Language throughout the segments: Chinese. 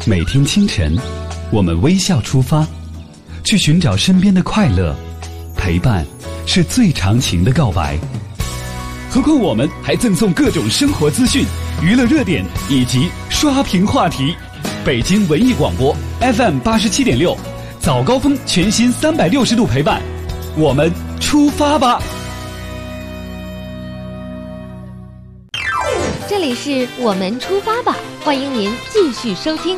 每天清晨，我们微笑出发，去寻找身边的快乐。陪伴是最长情的告白。何况我们还赠送各种生活资讯、娱乐热点以及刷屏话题。北京文艺广播 FM 87.6，早高峰全新360度陪伴，我们出发吧！ 这里是我们出发吧，欢迎您继续收听。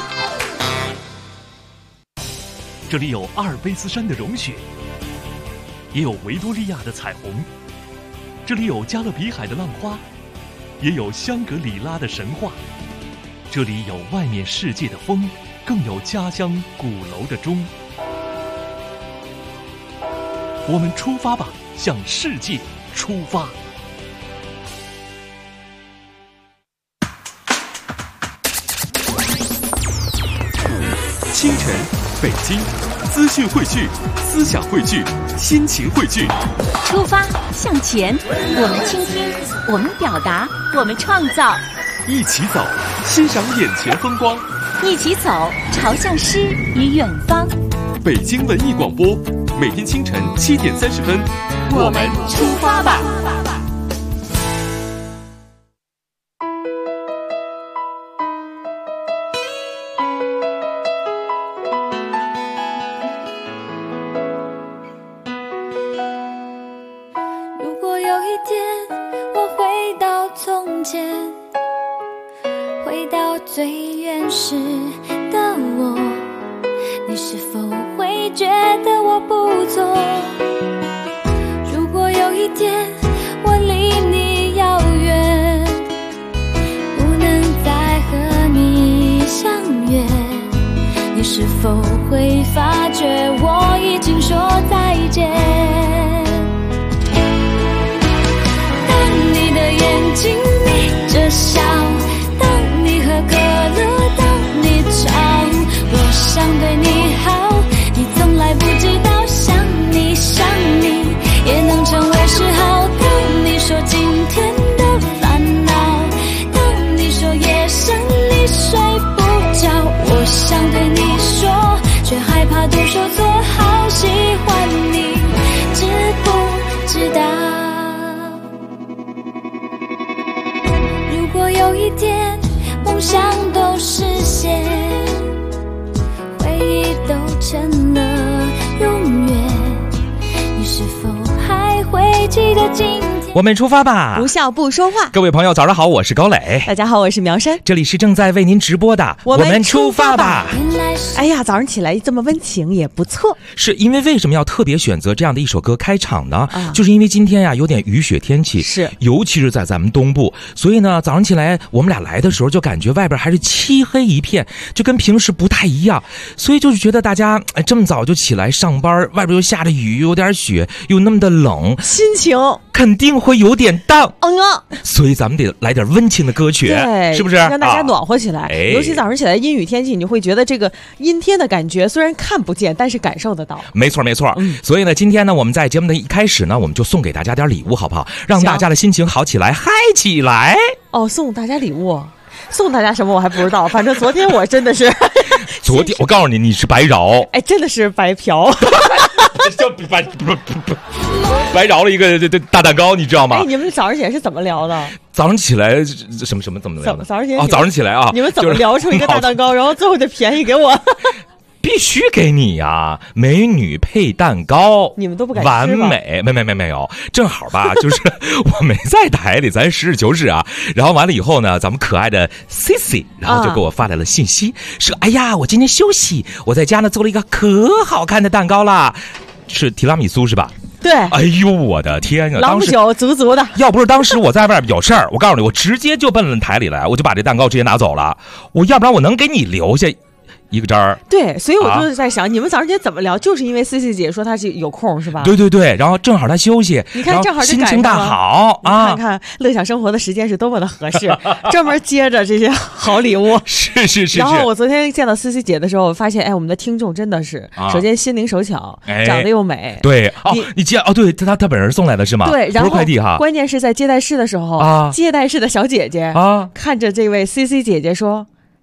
这里有阿尔卑斯山的融雪，也有维多利亚的彩虹，这里有加勒比海的浪花，也有香格里拉的神话。这里有外面世界的风，更有家乡鼓楼的钟。我们出发吧，向世界出发。清晨，北京，资讯汇聚，思想汇聚，心情汇聚。 出发向前，我们倾听，我们表达，我们创造。 一起走，欣赏眼前风光。 一起走，朝向诗与远方。 北京文艺广播，每天清晨7点30分，我们出发吧。 如果有一天我回到从前，回到最原始的我，你是否会觉得我不错？如果有一天我离你遥远，不能再和你相约，你是否会发觉我已经说再见？当你的眼睛眯着笑，当你喝可乐，当你吵，我想对你好，你从来不知道，想你想你也能成为嗜好。当你说今天的烦恼，当你说夜深你睡不着，我想对你说，却害怕都说错，好喜欢你，知不知道？如果有一天梦想都实现，回忆都成了永远，你是否还会记得今天？ 我们出发吧， 不笑不说话。 各位朋友早上好，我是高磊。 大家好，我是苗山。 这里是正在为您直播的我们出发吧。 哎呀，早上起来这么温情也不错。 是因为为什么要特别选择这样的一首歌开场呢？就是因为今天呀有点雨雪天气， 是尤其是在咱们东部，所以呢早上起来我们俩来的时候就感觉外边还是漆黑一片，就跟平时不太一样，所以就是觉得大家这么早就起来上班，外边又下着雨，有点雪，又那么的冷， 心情肯定会有点荡。所以咱们得来点温情的歌曲， 对， 是不是让大家暖和起来？尤其早上起来阴雨天气，你会觉得这个阴天的感觉虽然看不见，但是感受得到。 没错没错。所以呢今天呢我们在节目的一开始呢，我们就送给大家点礼物，好不好？让大家的心情好起来，嗨起来。 送大家礼物，送大家什么我还不知道，反正昨天我真的是昨天我告诉你，你是白饶，真的是白嫖叫白饶了一个大蛋糕，你知道吗？ 你们早上起来是怎么聊的？ 早上起来什么怎么聊的？早上起来啊， 你们怎么聊出一个大蛋糕，然后最后就便宜给我？ 必须给你呀，美女配蛋糕， 你们都不敢吃吧？ 完美，没有，正好吧，就是我没在台里，咱实事求是啊。然后完了以后呢，咱们可爱的 CC， 然后就给我发来了信息，说：“哎呀，我今天休息，我在家呢做了一个可好看的蛋糕啦，是提拉米苏是吧？” 对， 哎呦我的天啊！ 老酒足足的， 要不是当时我在外边有事儿，我告诉你，我直接就奔了台里来，我就把这蛋糕直接拿走了。我要不然我能给你留下一个渣儿。 对，所以我就在想，你们早上起来怎么聊？就是因为 CC 姐说她是有空是吧？ 对，然后正好她休息， 你看正好心情大好啊！看看乐享生活的时间是多么的合适，专门接着这些好礼物。 是。 然后我昨天见到 CC 姐的时候，我发现，我们的听众真的是，首先心灵手巧，长得又美。 对，你接对，她本人送来的是吗？ 对，然后不是快递哈。 关键是在接待室的时候，接待室的小姐姐看着这位 CC 姐姐说。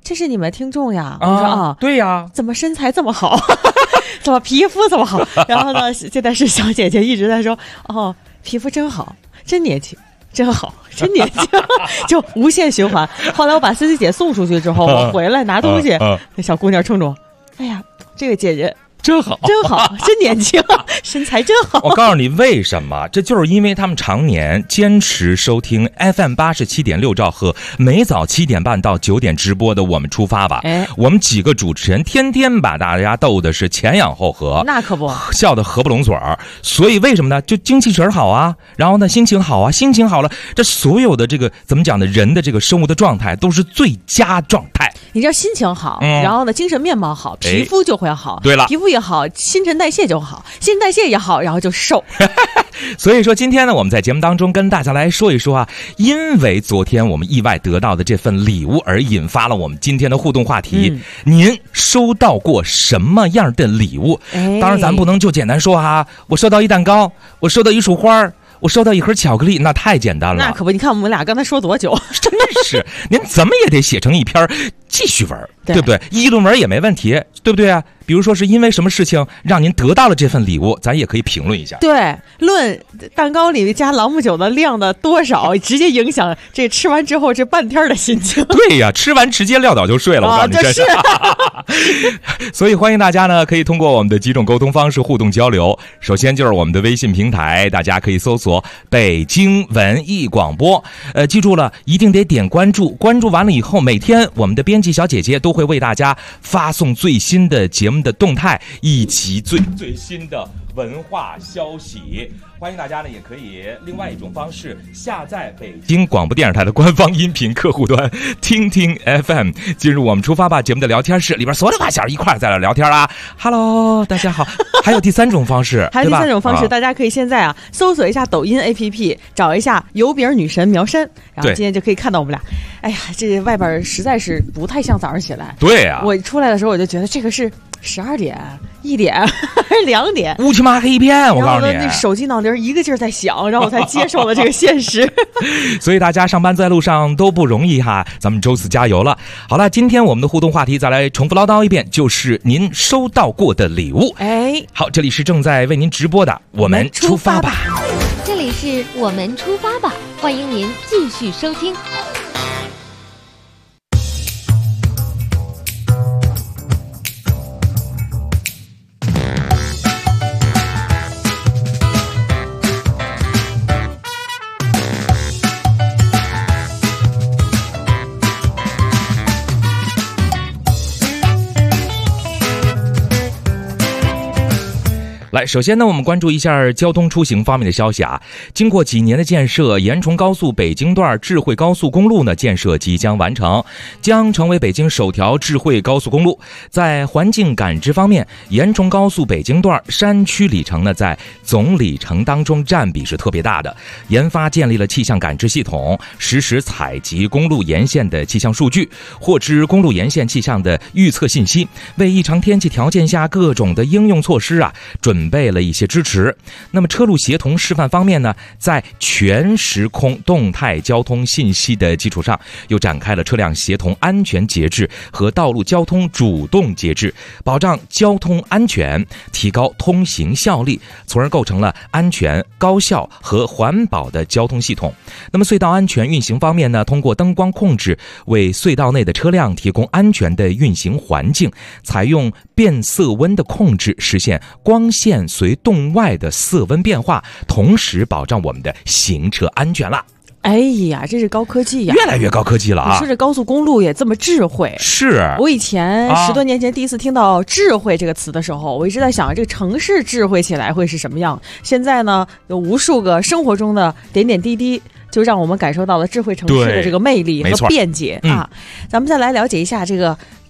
这是你们听众呀。我说啊， 对呀， 怎么身材这么好，怎么皮肤这么好？然后呢，现在是小姐姐一直在说，哦，皮肤真好，真年轻。真好，真年轻，就无限循环。后来我把CC姐送出去之后，我回来拿东西，那小姑娘冲着我，哎呀，这个姐姐真好， 真好，真年轻，身材真好。 我告诉你为什么，这就是因为他们常年坚持收听 FM87.6兆赫，每早7点半到9点直播的我们出发吧。我们几个主持人天天把大家逗的是前仰后合， 那可不， 笑得合不拢嘴儿。所以为什么呢？就精气神好啊，然后呢心情好啊，心情好了，这所有的这个怎么讲呢？人的这个生物的状态都是最佳状态。 你知道心情好，然后呢精神面貌好，皮肤就会好。 对了， 皮肤也好，新陈代谢就好，新陈代谢也好，然后就瘦。 所以说今天呢，我们在节目当中跟大家来说一说啊，因为昨天我们意外得到的这份礼物而引发了我们今天的互动话题。您收到过什么样的礼物？当然咱不能就简单说啊，我收到一蛋糕，我收到一束花，我收到一盒巧克力，那太简单了。 那可不，你看我们俩刚才说多久？ 真是，您怎么也得写成一篇记叙文，对不对？议论文也没问题，对不对啊？比如说是因为什么事情让您得到了这份礼物，咱也可以评论一下。 对，论蛋糕里加朗姆酒的量的多少，直接影响这吃完之后这半天的心情。 对呀，吃完直接撂倒就睡了，我告诉你这是。所以欢迎大家呢，可以通过我们的几种沟通方式互动交流。首先就是我们的微信平台，大家可以搜索北京文艺广播，记住了，一定得点关注，关注完了以后，每天我们的编辑小姐姐都会为大家发送最新的节目的动态以及最新的文化消息。欢迎大家呢，也可以另外一种方式下载北京广播电视台的官方音频客户端听听 FM， 进入我们出发吧节目的聊天室，里边所有的发小一块在这聊天啊。Hello， 大家好。还有第三种方式， 还有第三种方式，大家可以现在啊搜索一下抖音 APP， 找一下油饼女神苗山，然后今天就可以看到我们俩。哎呀，这外边实在是不太像早上起来。 对啊， 我出来的时候我就觉得这个是12点、1点还是2点， 乌漆嘛黑一片。我告诉你， 那手机脑铃一个劲儿在响，然后我才接受了这个现实。 所以大家上班在路上都不容易哈，咱们周四加油了。好了，今天我们的互动话题再来重复唠叨一遍，就是您收到过的礼物。好，这里是正在为您直播的我们出发吧， 这里是我们出发吧，欢迎您继续收听。 来，首先呢，我们关注一下交通出行方面的消息啊。经过几年的建设，延崇高速北京段智慧高速公路呢建设即将完成，将成为北京首条智慧高速公路。在环境感知方面，延崇高速北京段山区里程呢在总里程当中占比是特别大的。研发建立了气象感知系统，实时采集公路沿线的气象数据，获知公路沿线气象的预测信息，为异常天气条件下各种的应用措施啊准备了一些支持。那么车路协同示范方面呢，在全时空动态交通信息的基础上，又展开了车辆协同安全节制和道路交通主动节制，保障交通安全，提高通行效率，从而构成了安全、高效和环保的交通系统。那么隧道安全运行方面呢，通过灯光控制为隧道内的车辆提供安全的运行环境，采用变色温的控制，实现光线随动外的色温变化，同时保障我们的行车安全了。 哎呀，这是高科技呀， 越来越高科技了啊！ 你说这高速公路也这么智慧？ 是我以前10多年前第一次听到智慧这个词的时候，我一直在想这个城市智慧起来会是什么样。现在呢，有无数个生活中的点点滴滴，就让我们感受到了智慧城市的这个魅力和便捷啊！咱们再来了解一下这个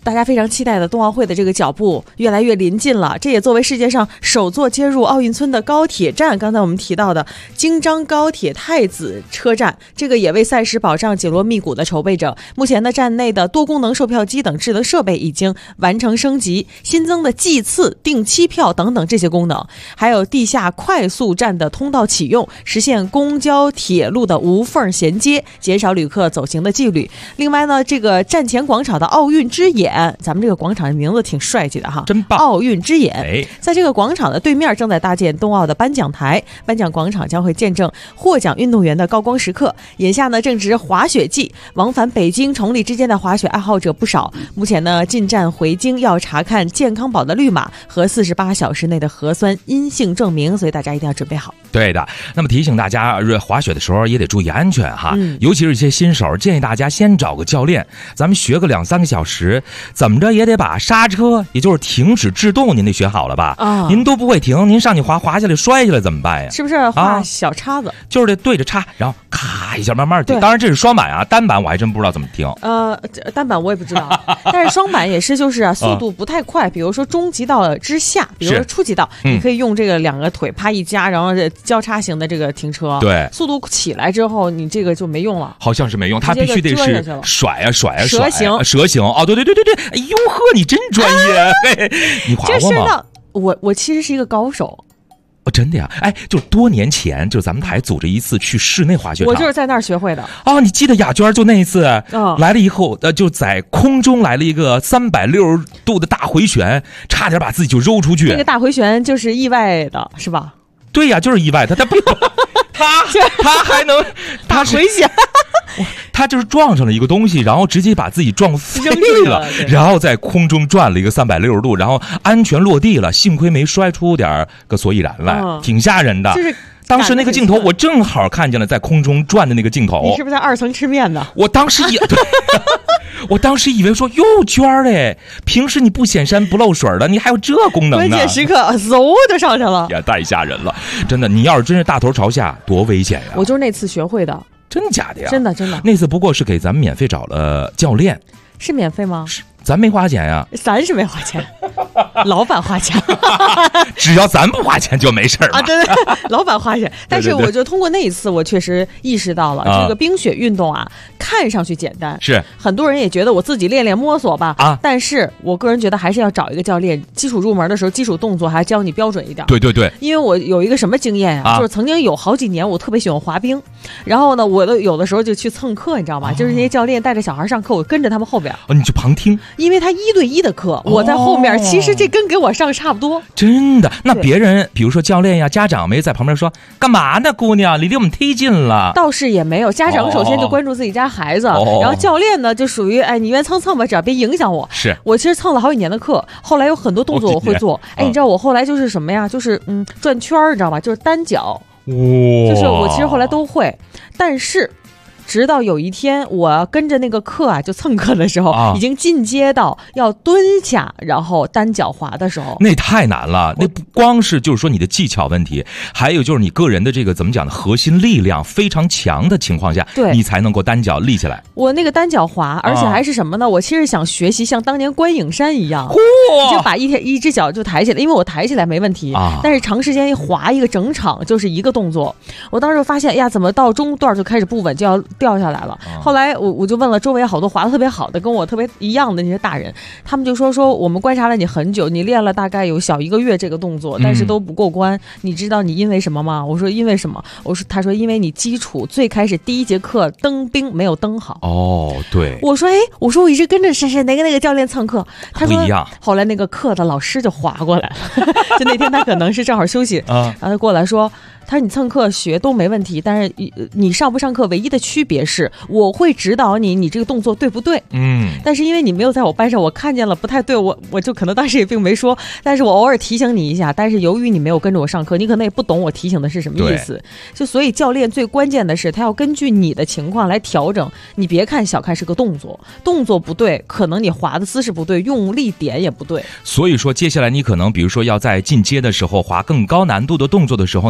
大家非常期待的冬奥会的这个脚步越来越临近了，这也作为世界上首座接入奥运村的高铁站，刚才我们提到的京张高铁太子车站，这个也为赛事保障紧锣密鼓的筹备着。目前的站内的多功能售票机等智能设备已经完成升级，新增的计次、订期票等等这些功能，还有地下快速站的通道启用，实现公交铁路的无缝衔接，减少旅客走行的纪律。另外呢，这个站前广场的奥运之眼，咱们这个广场的名字挺帅气的哈， 真棒！ 奥运之眼，在这个广场的对面正在搭建冬奥的颁奖台，颁奖广场将会见证获奖运动员的高光时刻。眼下呢正值滑雪季，往返北京、崇礼之间的滑雪爱好者不少。目前呢进站回京要查看健康宝的绿码和48小时内的核酸阴性证明，所以大家一定要准备好。 对的，那么提醒大家，滑雪的时候也得注意安全哈，尤其是一些新手，建议大家先找个教练，咱们学个2-3个小时，怎么着也得把刹车，也就是停止制动，您得学好了吧？您都不会停，您上去滑下来摔下来怎么办呀？ 是不是画小叉子？ 就是得对着叉，然后咔一下慢慢停。当然这是双板啊，单板我还真不知道怎么停。 单板我也不知道，但是双板也是就是速度不太快，比如说中级道之下，比如说初级道，你可以用这个2个腿啪一夹，然后交叉型的这个停车， 对， 速度起来之后你这个就没用了， 好像是没用，它必须得是甩啊蛇形哦，对，哎呦呵，你真专业，你滑过吗？ 我其实是一个高手。 真的呀，就是多年前，就是咱们台组织一次去室内滑雪场， 我就是在那儿学会的。 你记得雅娟就那一次，来了以后，就在空中来了一个360度的大回旋，差点把自己就揉出去。 那个大回旋就是意外的，是吧？ 对呀，就是意外的，他不，他还能大回旋。 他就是撞上了一个东西，然后直接把自己撞飞了，然后在空中转了一个360度，然后安全落地了，幸亏没摔出点个所以然来，挺吓人的。就是当时那个镜头，我正好看见了在空中转的那个镜头。 你是不是在2层吃面呢？ 我当时我当时以为说，哟，娟儿嘞，平时你不显山不漏水的，你还有这功能呢？ 关键时刻嗖就上去了， 也太吓人了，真的。你要是真是大头朝下，多危险呀！ 我就是那次学会的。 真的假的呀？ 真的。 那次不过是给咱们免费找了教练。 是免费吗？ 咱没花钱呀。 咱是没花钱，老板花钱。 只要咱不花钱就没事啊。 对，老板花钱。但是我就通过那一次，我确实意识到了这个冰雪运动啊，看上去简单， 是很多人也觉得我自己练摸索吧但是我个人觉得还是要找一个教练，基础入门的时候，基础动作还教你标准一点。 对， 因为我有一个什么经验就是曾经有好几年我特别喜欢滑冰，然后呢，我有的时候就去蹭课，你知道吗？就是那些教练带着小孩上课，我跟着他们后边。 你去旁听， 因为他1对1的课，我在后面，其实这跟给我上差不多。 真的？那别人比如说教练呀、家长没在旁边说干嘛呢？姑娘，离我们忒近了。 倒是也没有，家长首先就关注自己家孩子，然后教练呢就属于你愿蹭吧，只要别影响我。 是我其实蹭了好几年的课，后来有很多动作我会做。你知道我后来就是什么呀？就是转圈，你知道吗？就是单脚，就是我其实后来都会，但是。直到有一天我跟着那个课就蹭课的时候已经进阶到要蹲下然后单脚滑的时候， 那太难了。那不光是就是说你的技巧问题，还有就是你个人的这个怎么讲的核心力量非常强的情况下，你才能够单脚立起来。 我那个单脚滑，而且还是什么呢？我其实想学习像当年关颖珊一样，就把一只脚就抬起来，因为我抬起来没问题但是长时间滑一个整场就是一个动作。我当时发现怎么到中段就开始不稳，就要掉下来了。后来我就问了周围好多滑得特别好的跟我特别一样的那些大人，他们就说我们观察了你很久，你练了大概有小1个月这个动作，但是都不过关。你知道你因为什么吗？我说因为什么？他说因为你基础最开始第1节课登冰没有登好。 对。 我说我一直跟着那个教练蹭课，他说不一样。 后来那个课的老师就滑过来了，就那天他可能是正好休息然后他过来说。他说你蹭课学都没问题，但是你上不上课唯一的区别是我会指导你这个动作对不对。但是因为你没有在我班上，我看见了不太对，我就可能当时也并没说，但是我偶尔提醒你一下。但是由于你没有跟着我上课，你可能也不懂我提醒的是什么意思。就所以教练最关键的是他要根据你的情况来调整。你别小看是个动作不对，可能你滑的姿势不对，用力点也不对。 所以说接下来你可能比如说要在进阶的时候滑更高难度的动作的时候，你滑不了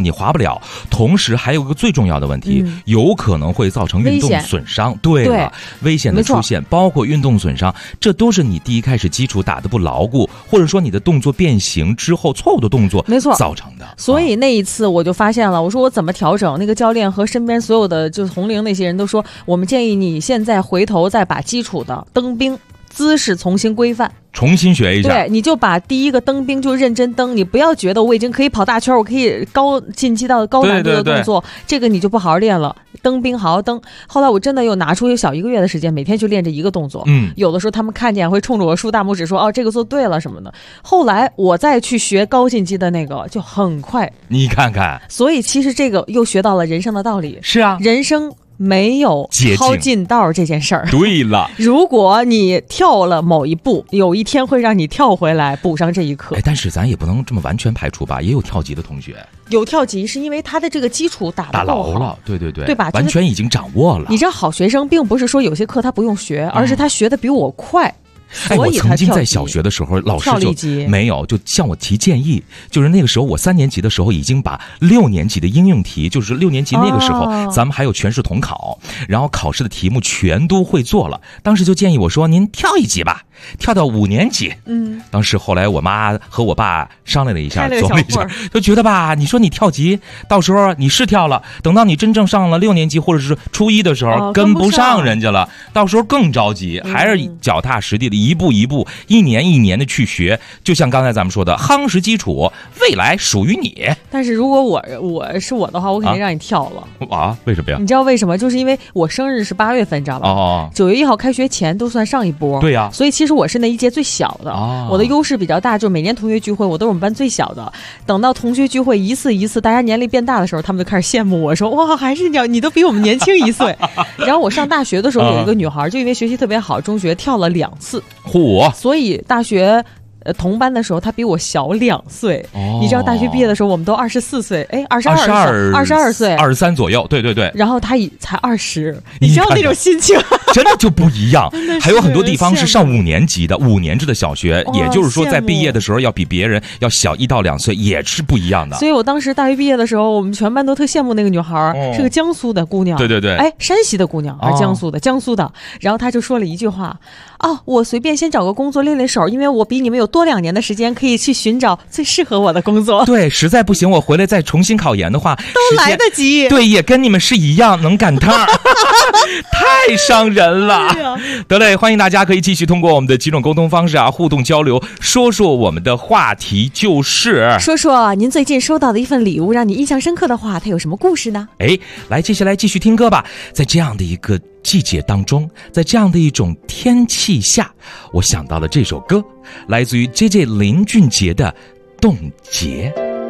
了，同时还有一个最重要的问题，有可能会造成运动损伤。对了，危险的出现，包括运动损伤，这都是你第一开始基础打得不牢固，或者说你的动作变形之后错误的动作造成的。 所以那一次我就发现了，我说我怎么调整？那个教练和身边所有的就是红龄那些人都说，我们建议你现在回头再把基础的蹬冰姿势重新规范， 重新学一下。 对，你就把第一个蹬冰就认真蹬，你不要觉得我已经可以跑大圈，我可以晋级到高难度的动作，这个你就不好好练了。蹬冰好好蹬。后来我真的又拿出有小1个月的时间，每天去练这一个动作。有的时候他们看见会冲着我竖大拇指说，哦，这个做对了什么的。后来我再去学高晋级的那个就很快。 你看看， 所以其实这个又学到了人生的道理。 是啊， 人生没有掏尽道这件事儿。 对了， 如果你跳了某一步，有一天会让你跳回来补上这一课。 但是咱也不能这么完全排除吧，也有跳级的同学。 有跳级是因为他的这个基础打牢了，对吧？ 完全已经掌握了。 你知道好学生并不是说有些课他不用学，而是他学的比我快。 我曾经在小学的时候，老师就没有就向我提建议，就是那个时候我3年级的时候已经把6年级的应用题，就是6年级那个时候，咱们还有全市统考，然后考试的题目全都会做了。当时就建议我说，您跳一级吧，跳到5年级。当时后来我妈和我爸商量了一下，琢磨一下，就觉得吧，你说你跳级，到时候你是跳了，等到你真正上了6年级或者是初1的时候，跟不上人家了，到时候更着急，还是脚踏实地的一步一步，一年一年的去学。就像刚才咱们说的，夯实基础，未来属于你。 但是如果我是我的话，我肯定让你跳了。 为什么呀？ 你知道为什么？就是因为我生日是8月份，知道吧？9月1号开学前都算上一波。 对呀， 所以其实我是那一届最小的。我的优势比较大，就是每年同学聚会我都是我们班最小的。等到同学聚会一次大家年龄变大的时候，他们就开始羡慕我说，哇，还是你都比我们年轻1岁。然后我上大学的时候有一个女孩，就因为学习特别好，中学跳了2次。所以大学同班的时候他比我小2岁。你知道大学毕业的时候我们都24岁，22岁 ，23左右。对， 然后他才20，你知道那种心情真的就不一样。还有很多地方是上5年级的小学，也就是说在毕业的时候要比别人要小1到2岁，也是不一样的。 所以我当时大学毕业的时候，我们全班都特羡慕那个女孩，是个江苏的姑娘。 对， 山西的姑娘还是江苏的。然后她就说了一句话，我随便先找个工作练练手，因为我比你们有多2年的时间可以去寻找最适合我的工作。 对，实在不行我回来再重新考研的话都来得及。 对，也跟你们是一样能赶趟。太伤人了。得嘞，欢迎大家可以继续通过我们的几种沟通方式互动交流，说说我们的话题，就是说说您最近收到的一份礼物让你印象深刻的话，它有什么故事呢？ 来，接下来继续听歌吧。在这样的一个季节当中，在这样的一种天气下，我想到了这首歌，来自于 JJ 林俊杰的《冻结》。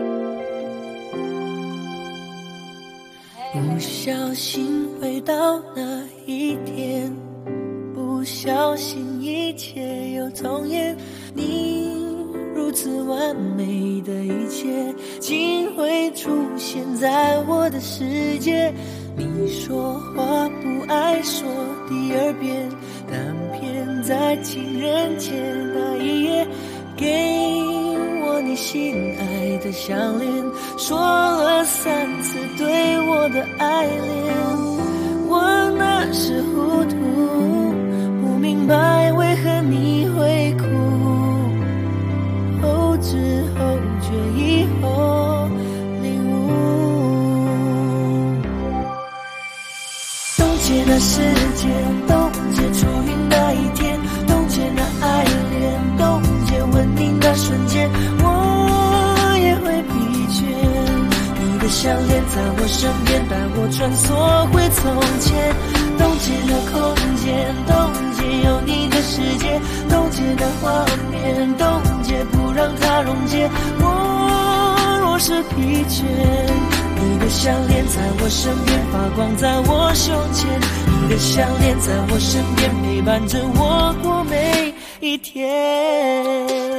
不小心回到那一天，不小心一切又重演，你如此完美的一切竟会出现在我的世界。你说话不爱说第2遍，但偏在情人节那一夜给我你心爱的项链，说了3次对我的爱恋。我那时糊涂，不明白为何你会哭，后知后觉以后领悟。冻结那时间，冻结初遇那一天，冻结那爱恋，冻结吻你那瞬间，我也会疲倦。你的项链在我身边，带我穿梭回从前。冻结了空间，冻结有你的世界，冻结的画面，冻结不让它溶解。我若是疲倦，你的项链在我身边发光在我胸前，你的项链在我身边陪伴着我过每一天。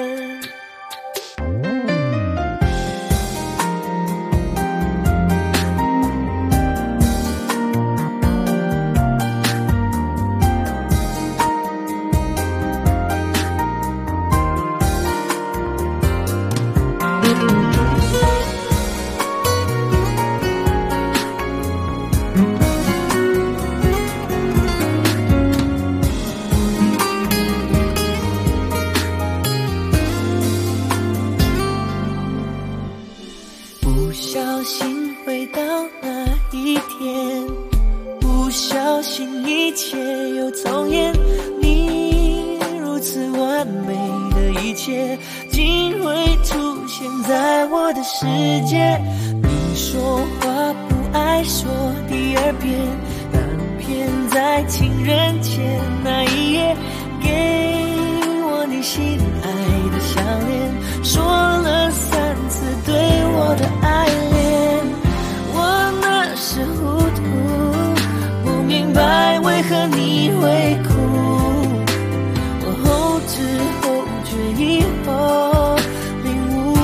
完美的一切，竟会出现在我的世界。你说话不爱说第二遍，但偏在情人节那一夜，给我你心爱的项链，说了3次对我的爱恋。我那时糊涂，不明白为何你会哭，我后知后觉以后领悟。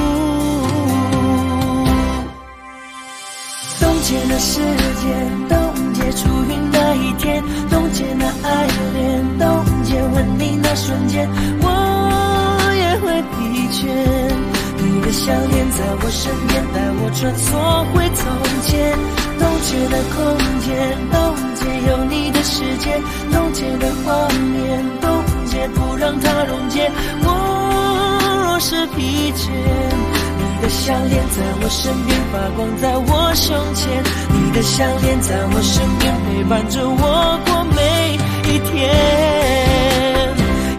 冻结那时间，冻结初遇那一天，冻结那爱恋，冻结吻你那瞬间，我也会疲倦。你的项链在我身边，带我穿梭回从前，冻结那空间，冻结有你的世界，冻结那画面，冻结不让它溶解。我若是疲倦，你的项链在我身边发光在我胸前，你的项链在我身边陪伴着我过每一天。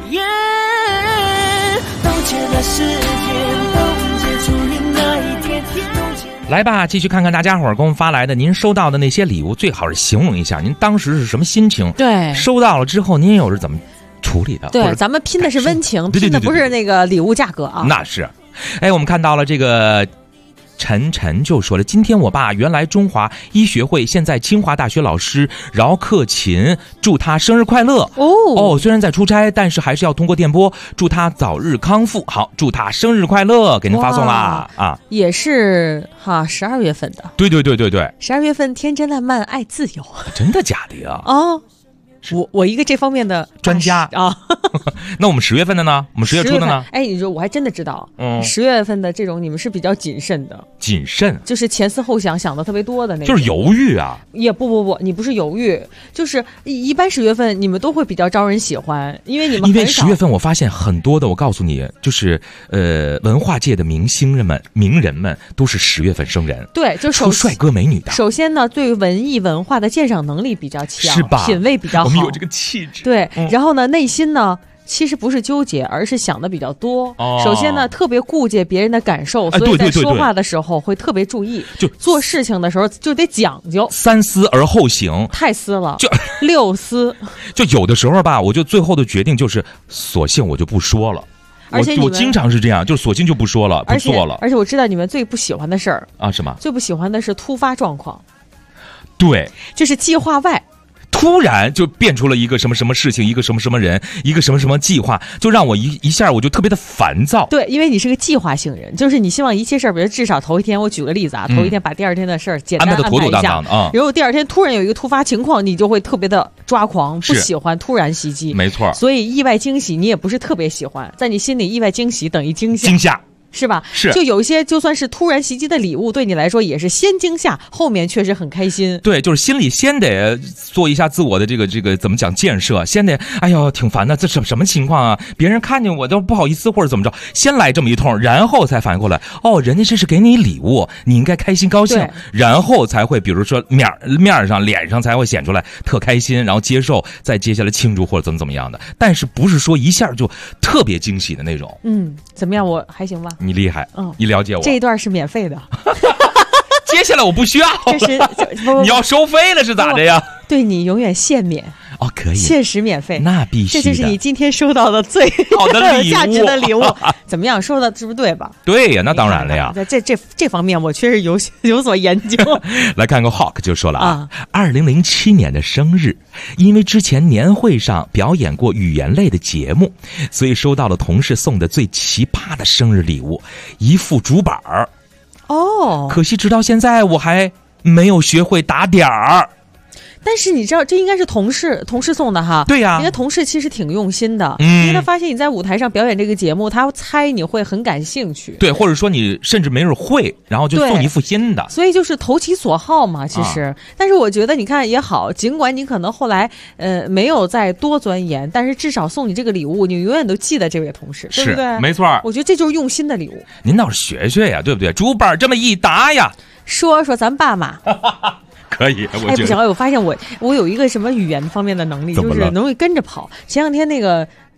冻结那时间，冻结初遇那一天，冻结。 来吧，继续看看大家伙儿给我们发来的您收到的那些礼物，最好是形容一下您当时是什么心情。 对， 收到了之后您又是怎么处理的？ 对，咱们拼的是温情，拼的不是那个礼物价格啊。 那是，我们看到了这个。晨晨就说了，今天我爸原来中华医学会，现在清华大学老师饶克勤，祝他生日快乐哦！虽然在出差，但是还是要通过电波祝他早日康复。好，祝他生日快乐，给您发送啦啊！ 也是哈，12月份的。 对，12 月份天真烂漫爱自由。 真的假的呀？ 哦。我一个这方面的专家啊， 那我们10月份的呢？我们10月初的呢？ 你说我还真的知道，10月份的这种你们是比较谨慎的， 谨慎就是前思后想，想的特别多的那种， 就是犹豫啊。 也不，你不是犹豫，就是一般10月份你们都会比较招人喜欢，因为你们因为10月份我发现很多的，我告诉你，就是文化界的明星们、名人们都是10月份生人， 对，就出帅哥美女的。 首先呢，对文艺文化的鉴赏能力比较强， 是吧？ 品味比较好。 我们有这个气质， 对，然后呢，内心呢其实不是纠结，而是想的比较多。首先呢，特别顾及别人的感受，所以在说话的时候会特别注意，就做事情的时候就得讲究， 三思而后行， 太思了，就6思。 就有的时候吧，我就最后的决定就是，索性我就不说了。 而且我经常是这样，就索性就不说了，不做了。 而且我知道你们最不喜欢的事儿啊，什么？ 最不喜欢的是突发状况。 对， 就是计划外。 突然就变出了一个什么什么事情，一个什么什么人，一个什么什么计划，就让我一下我就特别的烦躁。 对，因为你是个计划性人，就是你希望一切事儿，比如至少头一天，我举个例子啊，头一天把第二天的事儿简单安排一下，然后第二天突然有一个突发情况，你就会特别的抓狂，不喜欢突然袭击。 没错， 所以意外惊喜你也不是特别喜欢，在你心里意外惊喜等于惊吓。是吧？ 是， 就有一些就算是突然袭击的礼物，对你来说也是先惊吓，后面确实很开心。 对，就是心里先得做一下自我的这个怎么讲建设，先得哎呦挺烦的，这什么情况啊？别人看见我都不好意思或者怎么着，先来这么一通，然后才反应过来，哦，人家这是给你礼物，你应该开心高兴，然后才会比如说面上脸上才会显出来特开心，然后接受，再接下来庆祝或者怎么样的。但是不是说一下就特别惊喜的那种？ 怎么样？我还行吧。 你厉害，你了解我。 这一段是免费的， 接下来我不需要。你要收费了是咋的呀？ 对你永远限免。 可以， 限时免费， 那必须的。 这就是你今天收到的最好的礼物， 价值的礼物。怎么样？收的是不是对吧？ 对呀，那当然了呀。 在这方面，我确实有所研究。 来看个 Hawk 就说了啊，2007年的生日，因为之前年会上表演过语言类的节目，所以收到了同事送的最奇葩的生日礼物，一副竹板儿。可惜直到现在我还没有学会打点儿。 但是你知道，这应该是同事送的哈。 对呀， 人家同事其实挺用心的，因为他发现你在舞台上表演这个节目，他猜你会很感兴趣。 对，或者说你甚至没人会，然后就送你一副新的。 所以就是投其所好嘛，其实。但是我觉得你看也好，尽管你可能后来没有再多钻研，但是至少送你这个礼物，你永远都记得这位同事，对不对？ 没错。 我觉得这就是用心的礼物。 您倒是学学呀，对不对？竹板这么一打呀， 说咱爸妈。 可以，我不行，我发现我有一个什么语言方面的能力，就是能够跟着跑。前两天那个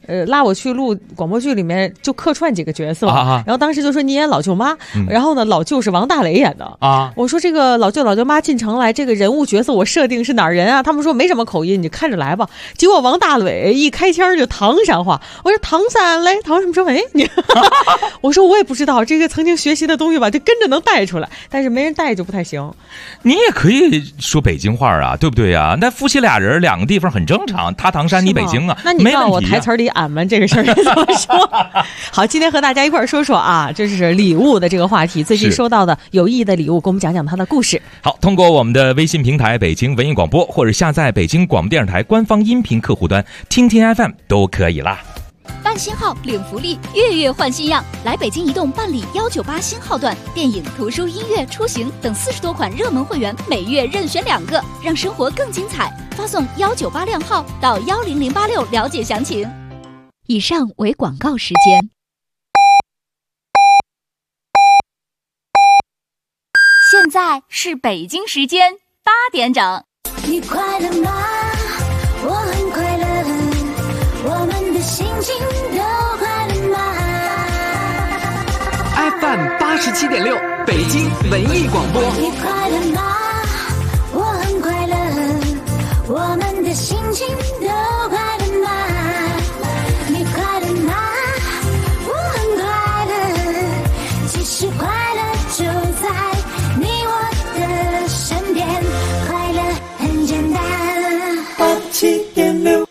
拉我去录广播剧里面就客串几个角色，然后当时就说你演老舅妈，然后呢老舅是王大雷演的啊。我说这个老舅妈进城来，这个人物角色我设定是哪儿人啊？他们说没什么口音，你看着来吧。结果王大雷一开腔就唐山话，我说唐山嘞，唐什么说哎你，我说我也不知道这个曾经学习的东西吧，就跟着能带出来，但是没人带就不太行。 你也可以说北京话啊，对不对啊？那夫妻俩人两个地方很正常，他唐山你北京啊， 那你告诉我台词里俺们这个事儿怎么说？好，今天和大家一块儿说说啊，这是礼物的这个话题，最近收到的有意义的礼物，给我们讲讲它的故事。 好，通过我们的微信平台北京文艺广播，或者下载北京广播电视台官方音频客户端听听 FM 都可以啦。 办新号领福利，月月换新样，来北京移动办理198新号段，电影、图书、音乐、出行等40多款热门会员，每月任选2个，让生活更精彩。发送198靓号到10086了解详情。以上为广告时间。现在是北京时间8点整。 你快乐吗？我很快乐，我们的心情都快乐吗 ？FM 87.6，北京文艺广播。 你快乐吗？我很快乐，我们的心情都快乐吗？你快乐吗？我很快乐，其实快乐就在你我的身边，快乐很简单。87.6。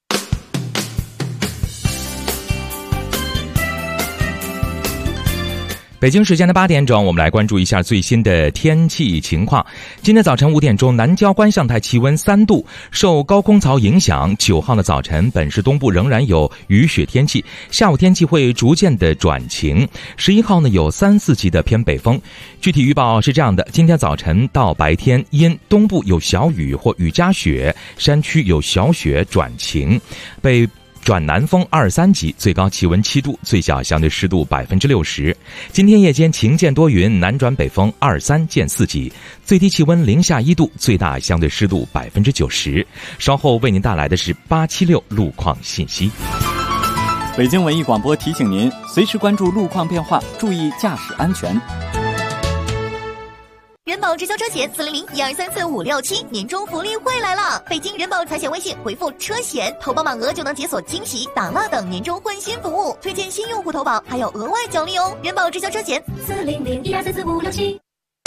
北京时间的8点整，我们来关注一下最新的天气情况。今天早晨5点钟，南郊观象台气温3度，受高空槽影响，9号的早晨本市东部仍然有雨雪天气，下午天气会逐渐的转晴。11号呢有3、4级的偏北风。具体预报是这样的：今天早晨到白天，因东部有小雨或雨夹雪，山区有小雪转晴，被转南风2、3级，最高气温7度，最小相对湿度60%。今天夜间晴间多云，南转北风2、3见4级，最低气温零下1度，最大相对湿度90%。稍后为您带来的是876路况信息。 北京文艺广播提醒您，随时关注路况变化，注意驾驶安全。 人保直销车险400-1234-567年终福利会来了！北京人保财险微信回复车险，投保满额就能解锁惊喜、打蜡等年终换新服务，推荐新用户投保还有额外奖励哦！人保直销车险400-1234-567。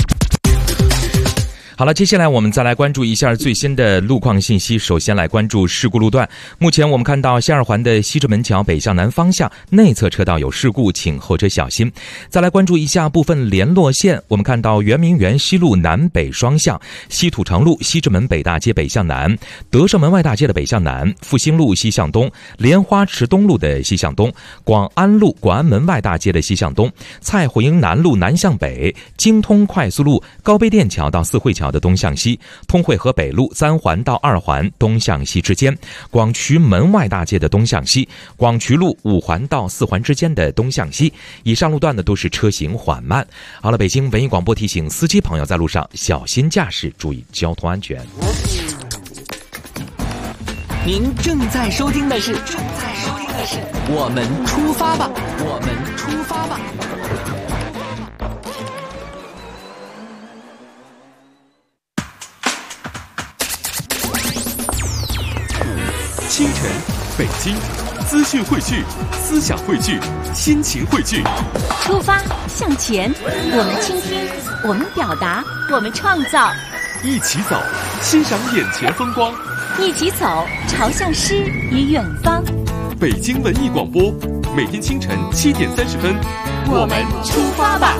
好了，接下来我们再来关注一下最新的路况信息。首先来关注事故路段。目前我们看到西二环的西直门桥北向南方向内侧车道有事故，请后车小心。再来关注一下部分联络线。我们看到圆明园西路南北双向、西土城路西直门北大街北向南、德胜门外大街的北向南、复兴路西向东、莲花池东路的西向东、广安路广安门外大街的西向东、蔡火营南路南向北、京通快速路高碑店桥到四惠桥的东向西、通惠河北路3环到2环东向西之间、广渠门外大街的东向西、广渠路5环到4环之间的东向西。以上路段呢都是车行缓慢。好了，北京文艺广播提醒司机朋友在路上小心驾驶，注意交通安全。 您正在收听的是我们出发吧，我们出发吧。 清晨，北京，资讯汇聚，思想汇聚，心情汇聚。 出发向前，我们倾听，我们表达，我们创造。 一起走，欣赏眼前风光。 一起走，朝向诗与远方。 北京文艺广播，每天清晨7点30分， 我们出发吧。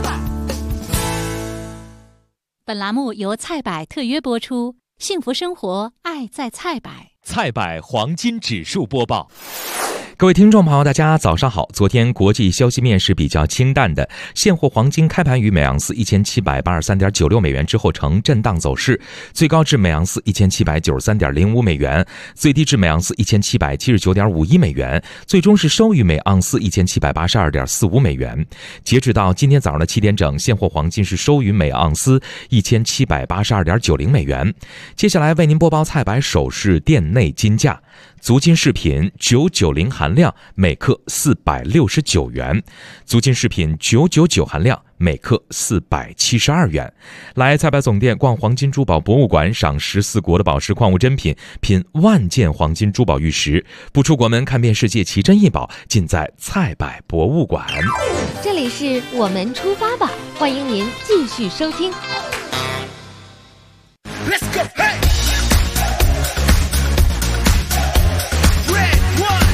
本栏目由菜百特约播出，幸福生活，爱在菜百。 菜百黄金指数播报。 各位听众朋友大家早上好。昨天国际消息面是比较清淡的，现货黄金开盘于每盎司1783.96美元之后呈震荡走势，最高至每盎司1793.05美元，最低至每盎司1779.51美元，最终是收于每盎司1782.45美元。截止到今天早上的7点整，现货黄金是收于每盎司1782.90美元。接下来为您播报菜百首饰店内金价。 足金饰品990含量，每克469元；足金饰品999含量，每克472元。来菜百总店逛黄金珠宝博物馆，赏14国的宝石矿物珍品，品万件黄金珠宝玉石。不出国门看遍世界，奇珍异宝尽在菜百博物馆。 这里是我们出发吧，欢迎您继续收听。 Let's go, hey! Red one,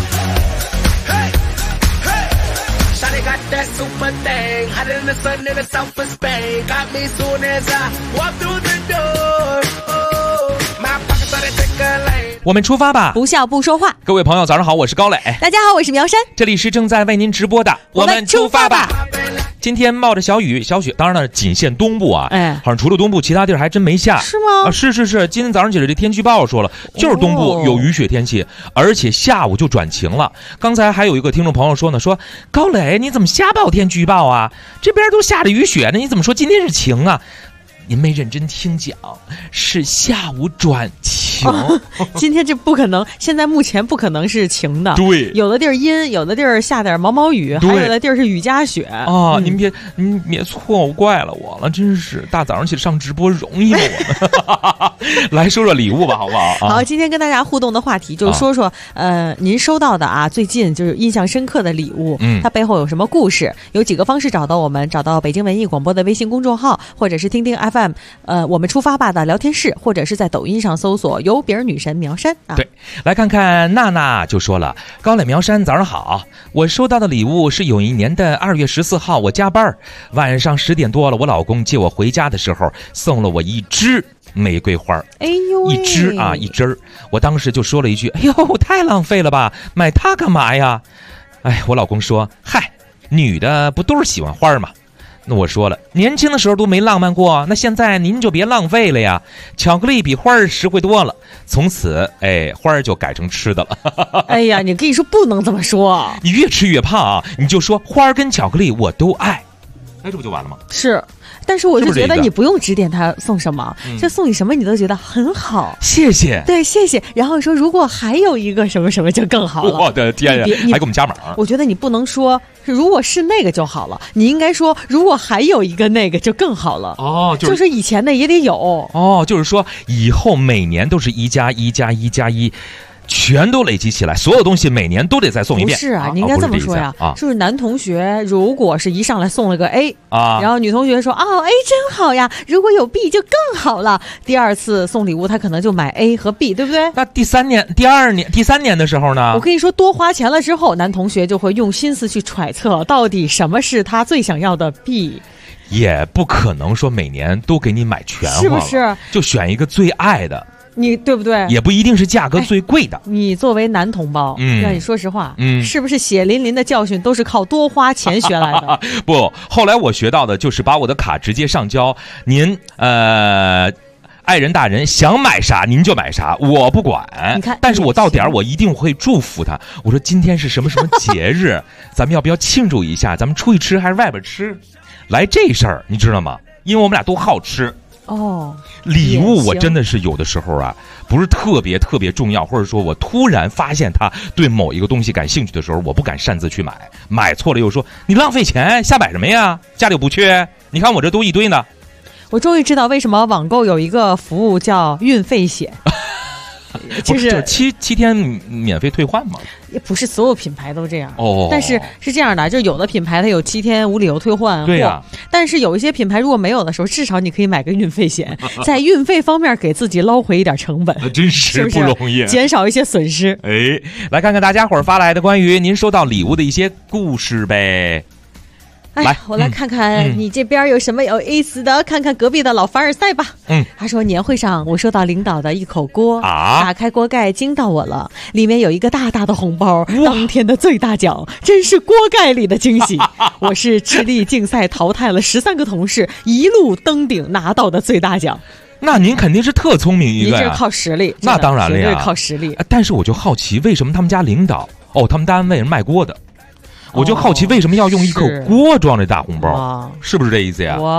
hey, hey! Shawty got that super thing, hotter than the sun in the south of Spain. Got me soon as I walk through the door. Oh, my pockets started tickling. 我们出发吧， 不笑不说话。 各位朋友，早上好，我是高磊。 大家好，我是苗山。 这里是正在为您直播的我们出发吧。今天冒着小雨，小雪，当然了，仅限东部啊，好像除了东部，其他地儿还真没下。 是吗？ 是。今天早上起来这天气预报说了，就是东部有雨雪天气，而且下午就转晴了。刚才还有一个听众朋友说呢，说高磊你怎么瞎报天气预报啊？这边都下着雨雪呢，你怎么说今天是晴啊？您没认真听讲，是下午转晴。 今天这不可能，现在目前不可能是晴的。 对， 有的地儿阴，有的地儿下点毛毛雨，还有的地儿是雨夹雪。 啊，您别错怪了我了，真是大早上起来上直播容易吗？我们来说说礼物吧，好不好？ 好，今天跟大家互动的话题就是说说，您收到的啊，最近就是印象深刻的礼物，它背后有什么故事？有几个方式找到我们，找到北京文艺广播的微信公众号，或者是听听 FM，我们出发吧的聊天室，或者是在抖音上搜索有饼女神苗山啊。 对，来看看娜娜就说了，高磊苗山早上好，我收到的礼物是有一年的2月14号，我加班，晚上10点多了，我老公接我回家的时候送了我一支玫瑰花。 哎呦， 一支啊，一支儿，我当时就说了一句，哎呦，太浪费了吧，买它干嘛呀？哎，我老公说，嗨，女的不都是喜欢花吗？那我说了，年轻的时候都没浪漫过，那现在您就别浪费了呀。巧克力比花儿实惠多了，从此花儿就改成吃的了。 哎呀，你跟你说不能这么说， 你越吃越胖啊！你就说花儿跟巧克力我都爱，这不就完了吗？ 是。但是我就觉得你不用指点他送什么，就送你什么你都觉得很好， 谢谢， 对，谢谢。然后说如果还有一个什么什么就更好了。 我的天呀，还给我们加码。 我觉得你不能说如果是那个就好了，你应该说如果还有一个那个就更好了。 哦， 就是以前的也得有。 哦，就是说以后每年都是1+1+1+1。全都累积起来，所有东西每年都得再送一遍。 不是啊，你应该这么说呀。就是男同学如果是一上来送了个 A 啊，然后女同学说A 真好呀，如果有 B 就更好了。第二次送礼物，他可能就买 A 和 B， 对不对？ 那第三年的时候呢？ 我跟你说，多花钱了之后，男同学就会用心思去揣测，到底什么是他最想要的 B。 也不可能说每年都给你买全了， 是不是？ 就选一个最爱的。 你对不对？ 也不一定是价格最贵的。 你作为男同胞，让你说实话，是不是血淋淋的教训都是靠多花钱学来的？ 不，后来我学到的就是把我的卡直接上交，您爱人大人想买啥您就买啥，我不管。 你看， 但是我到点我一定会祝福他。我说今天是什么什么节日，咱们要不要庆祝一下？咱们出去吃还是外边吃？来这事儿你知道吗？因为我们俩都好吃。 哦， 礼物我真的是有的时候啊，不是特别重要，或者说我突然发现他对某一个东西感兴趣的时候，我不敢擅自去买，买错了又说你浪费钱，瞎买什么呀？家里又不缺，你看我这都一堆呢。 我终于知道为什么网购有一个服务叫运费险。就是 7天免费退换吗？ 也不是所有品牌都这样哦， 但是是这样的，就有的品牌它有7天无理由退换货， 对呀。 但是有一些品牌如果没有的时候，至少你可以买个运费险，在运费方面给自己捞回一点成本， 真是不容易， 减少一些损失。 哎，来看看大家伙儿发来的关于您收到礼物的一些故事呗。 哎，我来看看你这边有什么有意思的，看看隔壁的老凡尔赛吧。他说年会上我收到领导的一口锅啊，打开锅盖惊到我了，里面有一个大大的红包，当天的最大奖，真是锅盖里的惊喜。我是智力竞赛淘汰了13个同事，一路登顶拿到的最大奖。 那您肯定是特聪明一个呀， 您这是靠实力， 那当然了呀， 绝对靠实力。 但是我就好奇，为什么他们家领导他们单位是卖锅的？我就好奇为什么要用一口锅装这大红包，是不是这意思呀？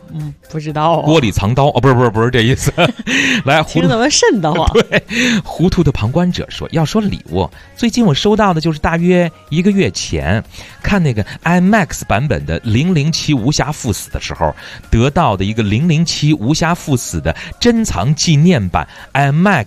不知道、 锅里藏刀哦，不是这意思。来， 听怎么瘆得慌？ 对，糊涂的旁观者说，要说礼物，最近我收到的就是大约1个月前看那个 IMAX 版本的007无暇赴死的时候，得到的一个007无暇赴死的珍藏纪念版 IMAX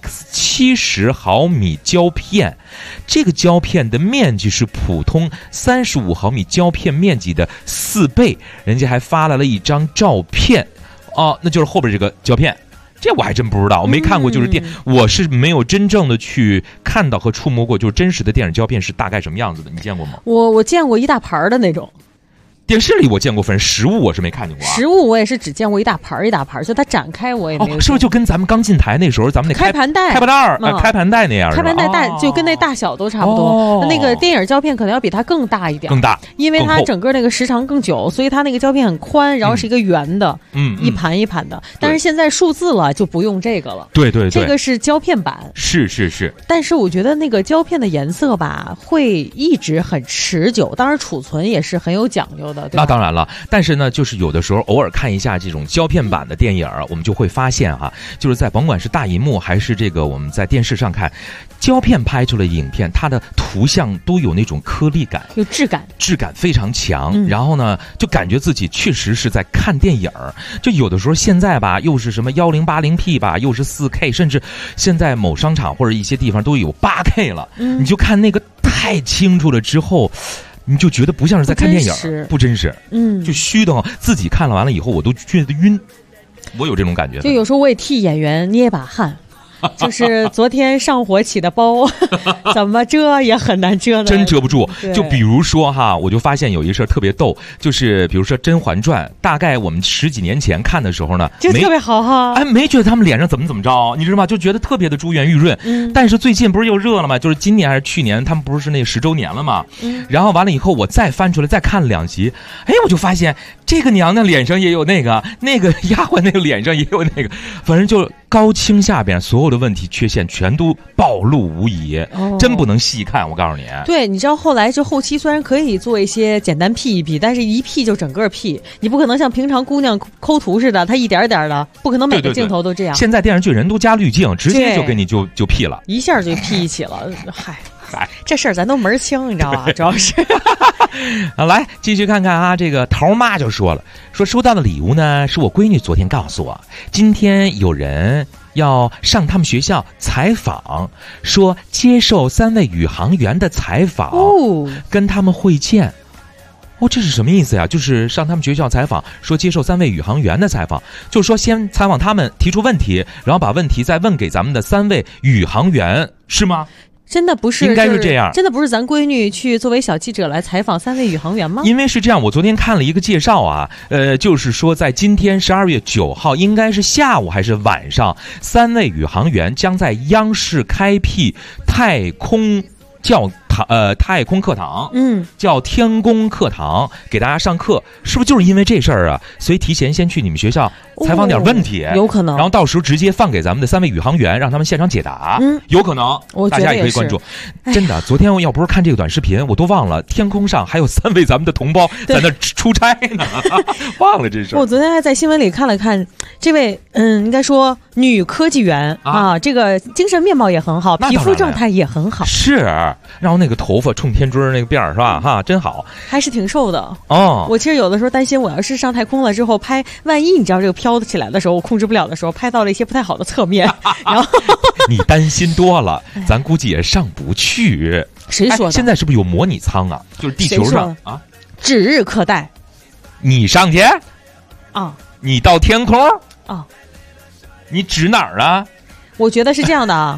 70毫米胶片。这个胶片的面积是普通35毫米胶片面积的4倍，人家还发来了一张照片，那就是后边这个胶片。这我还真不知道，我没看过，就是我是没有真正的去看到和触摸过，就是真实的电影胶片是大概什么样子的，你见过吗？ 我见过一大盘的那种。 电视里我见过，反正实物我是没看见过实物我也是只见过一大盘，就它展开我也没有。 是不是就跟咱们刚进台那时候咱们那开盘带开盘带那样？ 开盘带大就跟那大小都差不多。那个电影胶片可能要比它更大一点， 更大， 因为它整个那个时长更久，所以它那个胶片很宽，然后是一个圆的，一盘一盘的。但是现在数字了就不用这个了。 对， 这个是胶片版。 是。 但是我觉得那个胶片的颜色吧，会一直很持久，当然储存也是很有讲究的。对吧？ 那当然了。但是呢，就是有的时候偶尔看一下这种胶片版的电影，我们就会发现就是在甭管是大银幕还是这个我们在电视上看胶片拍出来的影片，它的图像都有那种颗粒感， 有质感非常强。然后呢，就感觉自己确实是在看电影。就有的时候现在吧，又是什么1080p 吧，又是4K， 甚至现在某商场或者一些地方都有8K 了。你就看那个太清楚了之后。你就觉得不像是在看电影，不真实，就虚的，自己看了完了以后，我都觉得晕，我有这种感觉。 就有时候我也替演员捏把汗，就是昨天上火起的包，怎么遮也很难遮的， 真遮不住。就比如说我就发现有一事特别逗，就是比如说《甄嬛传》，大概我们10几年前看的时候呢， 就特别好没觉得他们脸上怎么着，你知道吗？就觉得特别的珠圆玉润。但是最近不是又热了吗？就是今年还是去年，他们不是那10周年了吗？然后完了以后，我再翻出来再看了2集，我就发现这个娘娘脸上也有那个丫鬟那个脸上也有那个，反正就高清下边所有的问题缺陷全都暴露无遗，真不能细看，我告诉你。 对，你知道后来就后期虽然可以做一些简单 P 一 P， 但是一 P 就整个 P， 你不可能像平常姑娘抠图似的，她一点点的，不可能每个镜头都这样。 现在电视剧人都加滤镜，直接就给你就 P 了， 一下就 P 起了。嗨，这事儿咱都门清，你知道吧？主要是。 来继续看看这个桃妈就说了，说收到的礼物呢是我闺女昨天告诉我，今天有人要上他们学校采访，说接受3位宇航员的采访，跟他们会见。这是什么意思呀？就是上他们学校采访，说接受3位宇航员的采访，就是说先采访他们，提出问题，然后把问题再问给咱们的3位宇航员，是吗？ 真的不是， 应该是这样。 真的不是咱闺女去作为小记者来采访3位宇航员吗？ 因为是这样，我昨天看了一个介绍就是说在今天12月9号，应该是下午还是晚上，3位宇航员将在央视开辟太空课堂，叫天宫课堂，给大家上课，是不是就是因为这事儿所以提前先去你们学校采访点问题， 有可能， 然后到时候直接放给咱们的3位宇航员，让他们现场解答，有可能，大家也可以关注。真的，昨天我要不是看这个短视频，我都忘了天空上还有3位咱们的同胞在那出差呢，忘了这事儿。 我昨天还在新闻里看了看这位，应该说女科技员这个精神面貌也很好，皮肤状态也很好， 是，然后那个头发冲天锥那个辫儿是吧？真好， 还是挺瘦的我其实有的时候担心，我要是上太空了之后拍，万一你知道这个飘起来的时候，我控制不了的时候，拍到了一些不太好的侧面，然后你担心多了，咱估计也上不去。 谁说的？ 现在是不是有模拟舱就是地球上指日可待。 你上去你到天空你指哪儿我觉得是这样的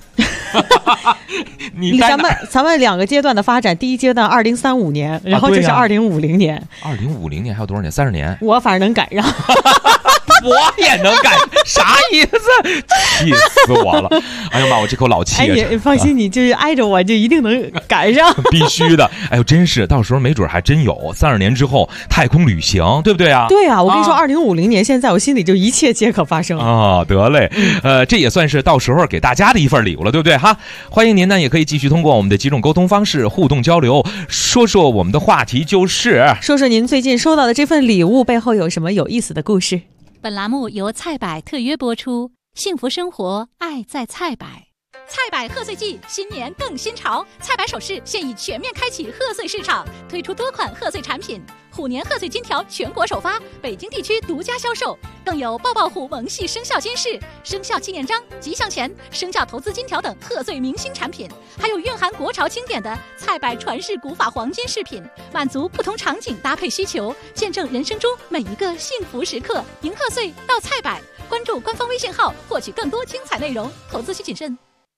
咱们2个阶段的发展，第一阶段2035年，然后就是2050年。 2050年还有多少年？30年。 我反正能赶上。 我也能干，啥意思？气死我了！哎呦妈，我这口老气你放心，你就是挨着我就一定能赶上， 必须的。哎呦，真是，到时候没准还真有30年之后太空旅行，对不对啊？ 对啊，我跟你说，2050年现在我心里就一切皆可发生啊！得嘞，这也算是到时候给大家的一份礼物了，对不对哈？欢迎您呢，也可以继续通过我们的几种沟通方式互动交流，说说我们的话题就是说说您最近收到的这份礼物背后有什么有意思的故事。 本栏目由菜百特约播出，幸福生活，爱在菜百。菜百贺岁季，新年更新潮！菜百首饰现已全面开启贺岁市场，推出多款贺岁产品。虎年贺岁金条全国首发，北京地区独家销售，更有抱抱虎萌系生肖金饰、生肖纪念章、吉祥钱、生肖投资金条等贺岁明星产品，还有蕴含国潮经典的菜百传世古法黄金饰品，满足不同场景搭配需求，见证人生中每一个幸福时刻。迎贺岁到菜百，关注官方微信号获取更多精彩内容，投资需谨慎。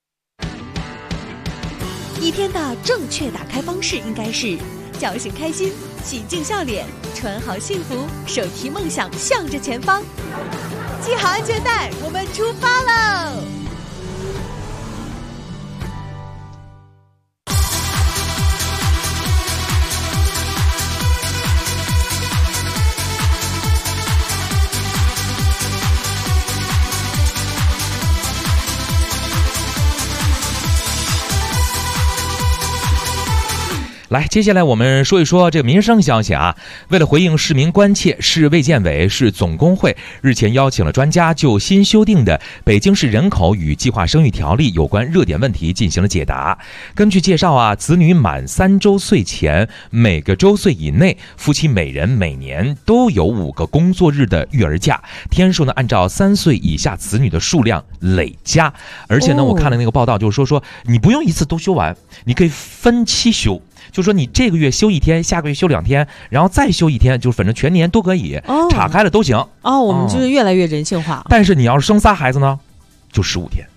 一天的正确打开方式应该是叫醒开心，洗净笑脸，穿好幸福，手提梦想向着前方。系好安全带，我们出发喽！ 来，接下来我们说一说这个民生消息啊。为了回应市民关切，市卫健委、市总工会日前邀请了专家就新修订的《北京市人口与计划生育条例》有关热点问题进行了解答。根据介绍啊，子女满3周岁前，每个周岁以内，夫妻每人每年都有5个工作日的育儿假，天数呢按照3岁以下子女的数量累加。而且呢，我看了那个报道，就是说你不用一次都休完，你可以分期休。就说你这个月休1天，下个月休2天，然后再休1天，就反正全年都可以，岔开了都行。 我们就是越来越人性化。 但是你要是生3孩子呢，就15天。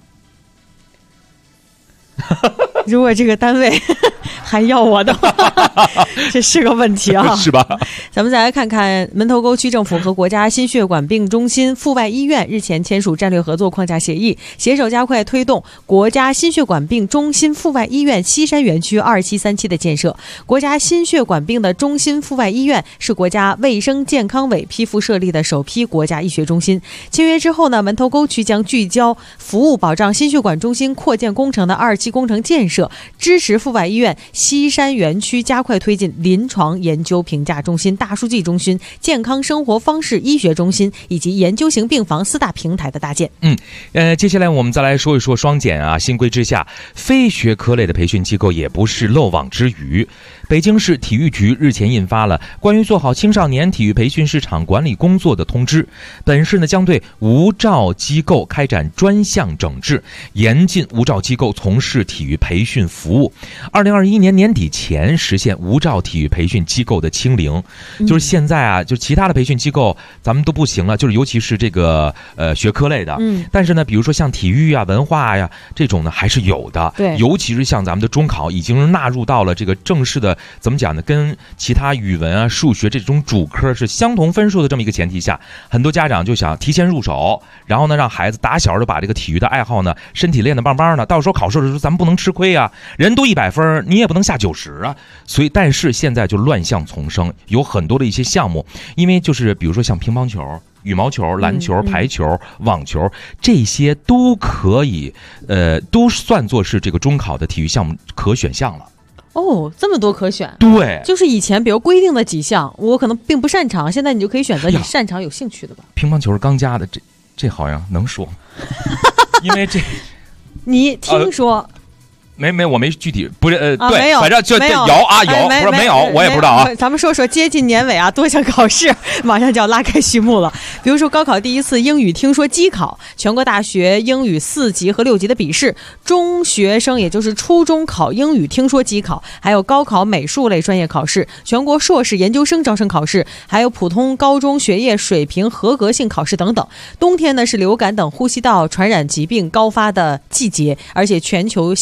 如果这个单位还要我的话，这是个问题啊， 是吧？ 咱们再来看看门头沟区政府和国家心血管病中心阜外医院日前签署战略合作框架协议，携手加快推动国家心血管病中心阜外医院西山园区2期3期的建设。国家心血管病的中心阜外医院是国家卫生健康委批复设立的首批国家医学中心。签约之后呢，门头沟区将聚焦服务保障心血管中心扩建工程的2期工程建设，支持阜外医院西山园区加快推进临床研究评价中心、大数据中心、健康生活方式医学中心以及研究型病房4大平台的搭建。 接下来我们再来说一说双减啊，新规之下，非学科类的培训机构也不是漏网之鱼。北京市体育局日前印发了关于做好青少年体育培训市场管理工作的通知，本市呢将对无照机构开展专项整治，严禁无照机构从事体育培训服务。2021年年底前实现无照体育培训机构的清零。就是现在啊，就其他的培训机构咱们都不行了，就是尤其是这个学科类的。但是呢，比如说像体育啊、文化呀这种呢还是有的。 对， 尤其是像咱们的中考已经纳入到了这个正式的，怎么讲呢？跟其他语文啊、数学这种主科是相同分数的这么一个前提下，很多家长就想提前入手，然后呢让孩子打小就把这个体育的爱好呢、身体练得棒棒的，到时候考试的时候咱们不能吃亏啊，人都100分，你也不能下90啊。所以，但是现在就乱象丛生，有很多的一些项目，因为就是比如说像乒乓球、羽毛球、篮球、排球、网球，这些都可以，都算作是这个中考的体育项目可选项了。 这么多可选。 对， 就是以前比如规定的几项，我可能并不擅长，现在你就可以选择你擅长有兴趣的吧。 乒乓球是刚加的，这好像能说，因为这你听说。 没，我没具体不是对， 没有， 反正就有啊，有，不是没有，我也不知道啊。 咱们说接近年尾啊，多项考试马上就要拉开序幕了。比如说高考第一次英语听说机考，全国大学英语4级和6级的笔试，中学生也就是初中考英语听说机考，还有高考美术类专业考试，全国硕士研究生招生考试，还有普通高中学业水平合格性考试等等。冬天呢是流感等呼吸道传染疾病高发的季节，而且全球新疫情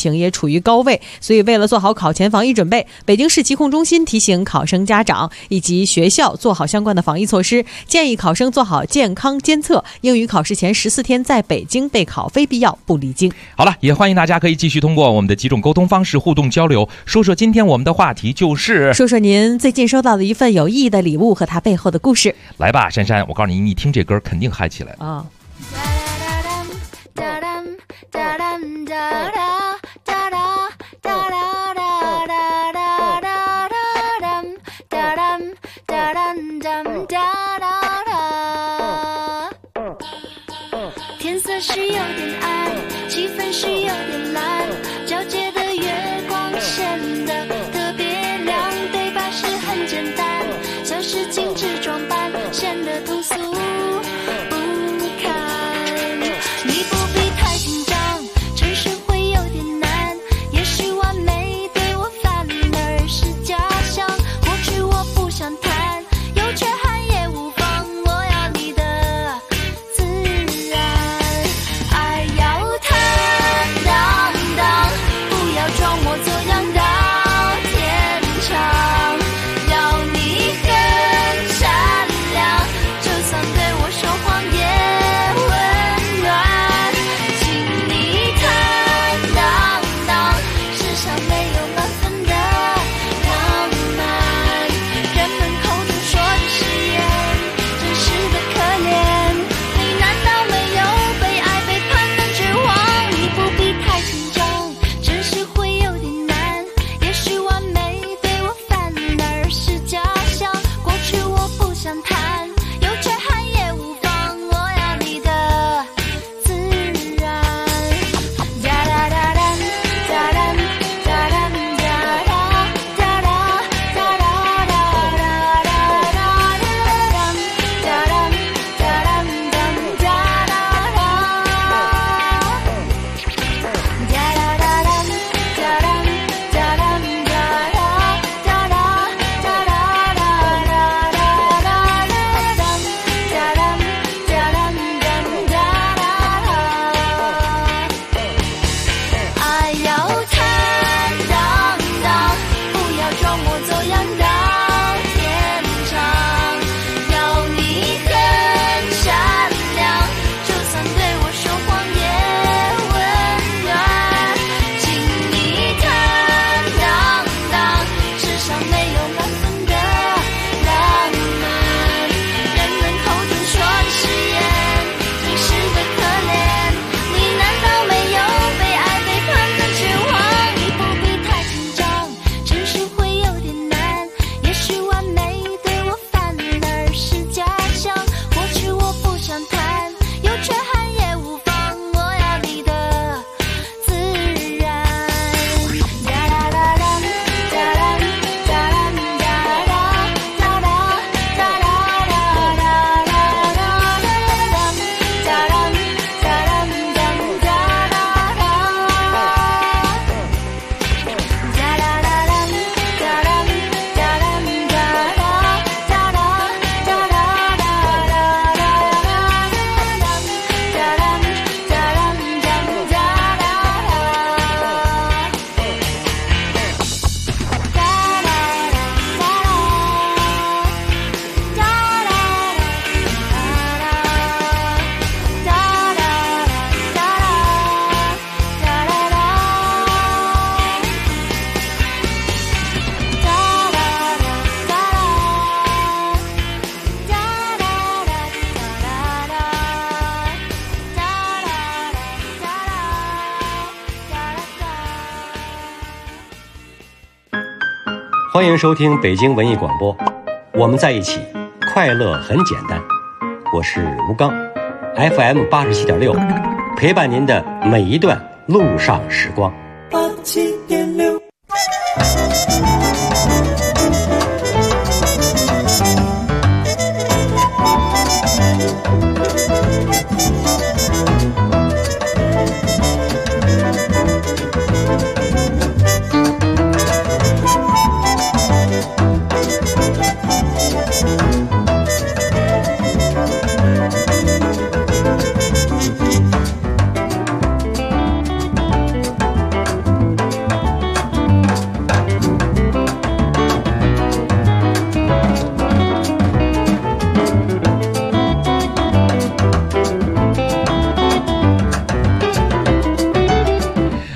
情也处于高位，所以为了做好考前防疫准备，北京市疾控中心提醒考生家长以及学校做好相关的防疫措施，建议考生做好健康监测，英语考试前14天在北京备考，非必要不离京。 好了，也欢迎大家可以继续通过我们的几种沟通方式互动交流，说说今天我们的话题就是说说您最近收到的一份有意义的礼物和它背后的故事。 来吧，珊珊，我告诉你，你听这歌肯定嗨起来啊。 天色是有点暗，气氛是有点蓝，皎洁的月光显得特别亮，对白是很简单，像是精致装扮，显得通俗不堪。你不必太紧张，城市会有点难，也许完美对我反而是假象，过去我不想谈，有缺憾也无妨，我要你的自然。爱要坦荡荡，不要装模作样到天长，要你很善良，就算对我说谎也温暖，请你坦荡荡，世上没有满分的浪漫，人们口中说的誓言，真实的可怜，你难道没有被爱背叛的绝望？你不必太紧张，真实会有点难，也许完美对我反而是假象，过去我不想谈，有缺憾也无妨，我要你的自然。哒哒哒哒哒哒哒哒哒哒哒哒哒哒哒哒爱要坦荡荡，不要装模作样到天长，要你很善良，就算对我说谎也温暖，请你坦荡荡，世上没有满分的浪漫，人们口中说的誓言，真实的可怜，你难道没有被爱背叛的绝望？你不必太紧张，真实会有点难，也许完美对我反而是假象，过去我不想谈，有缺憾也无妨，我要你的自然。哒哒哒哒哒哒哒哒哒哒哒哒哒哒哒哒哒哒哒欢迎收听北京文艺广播，我们在一起，快乐很简单。我是吴刚 ，FM 87.6，陪伴您的每一段路上时光。 87.6。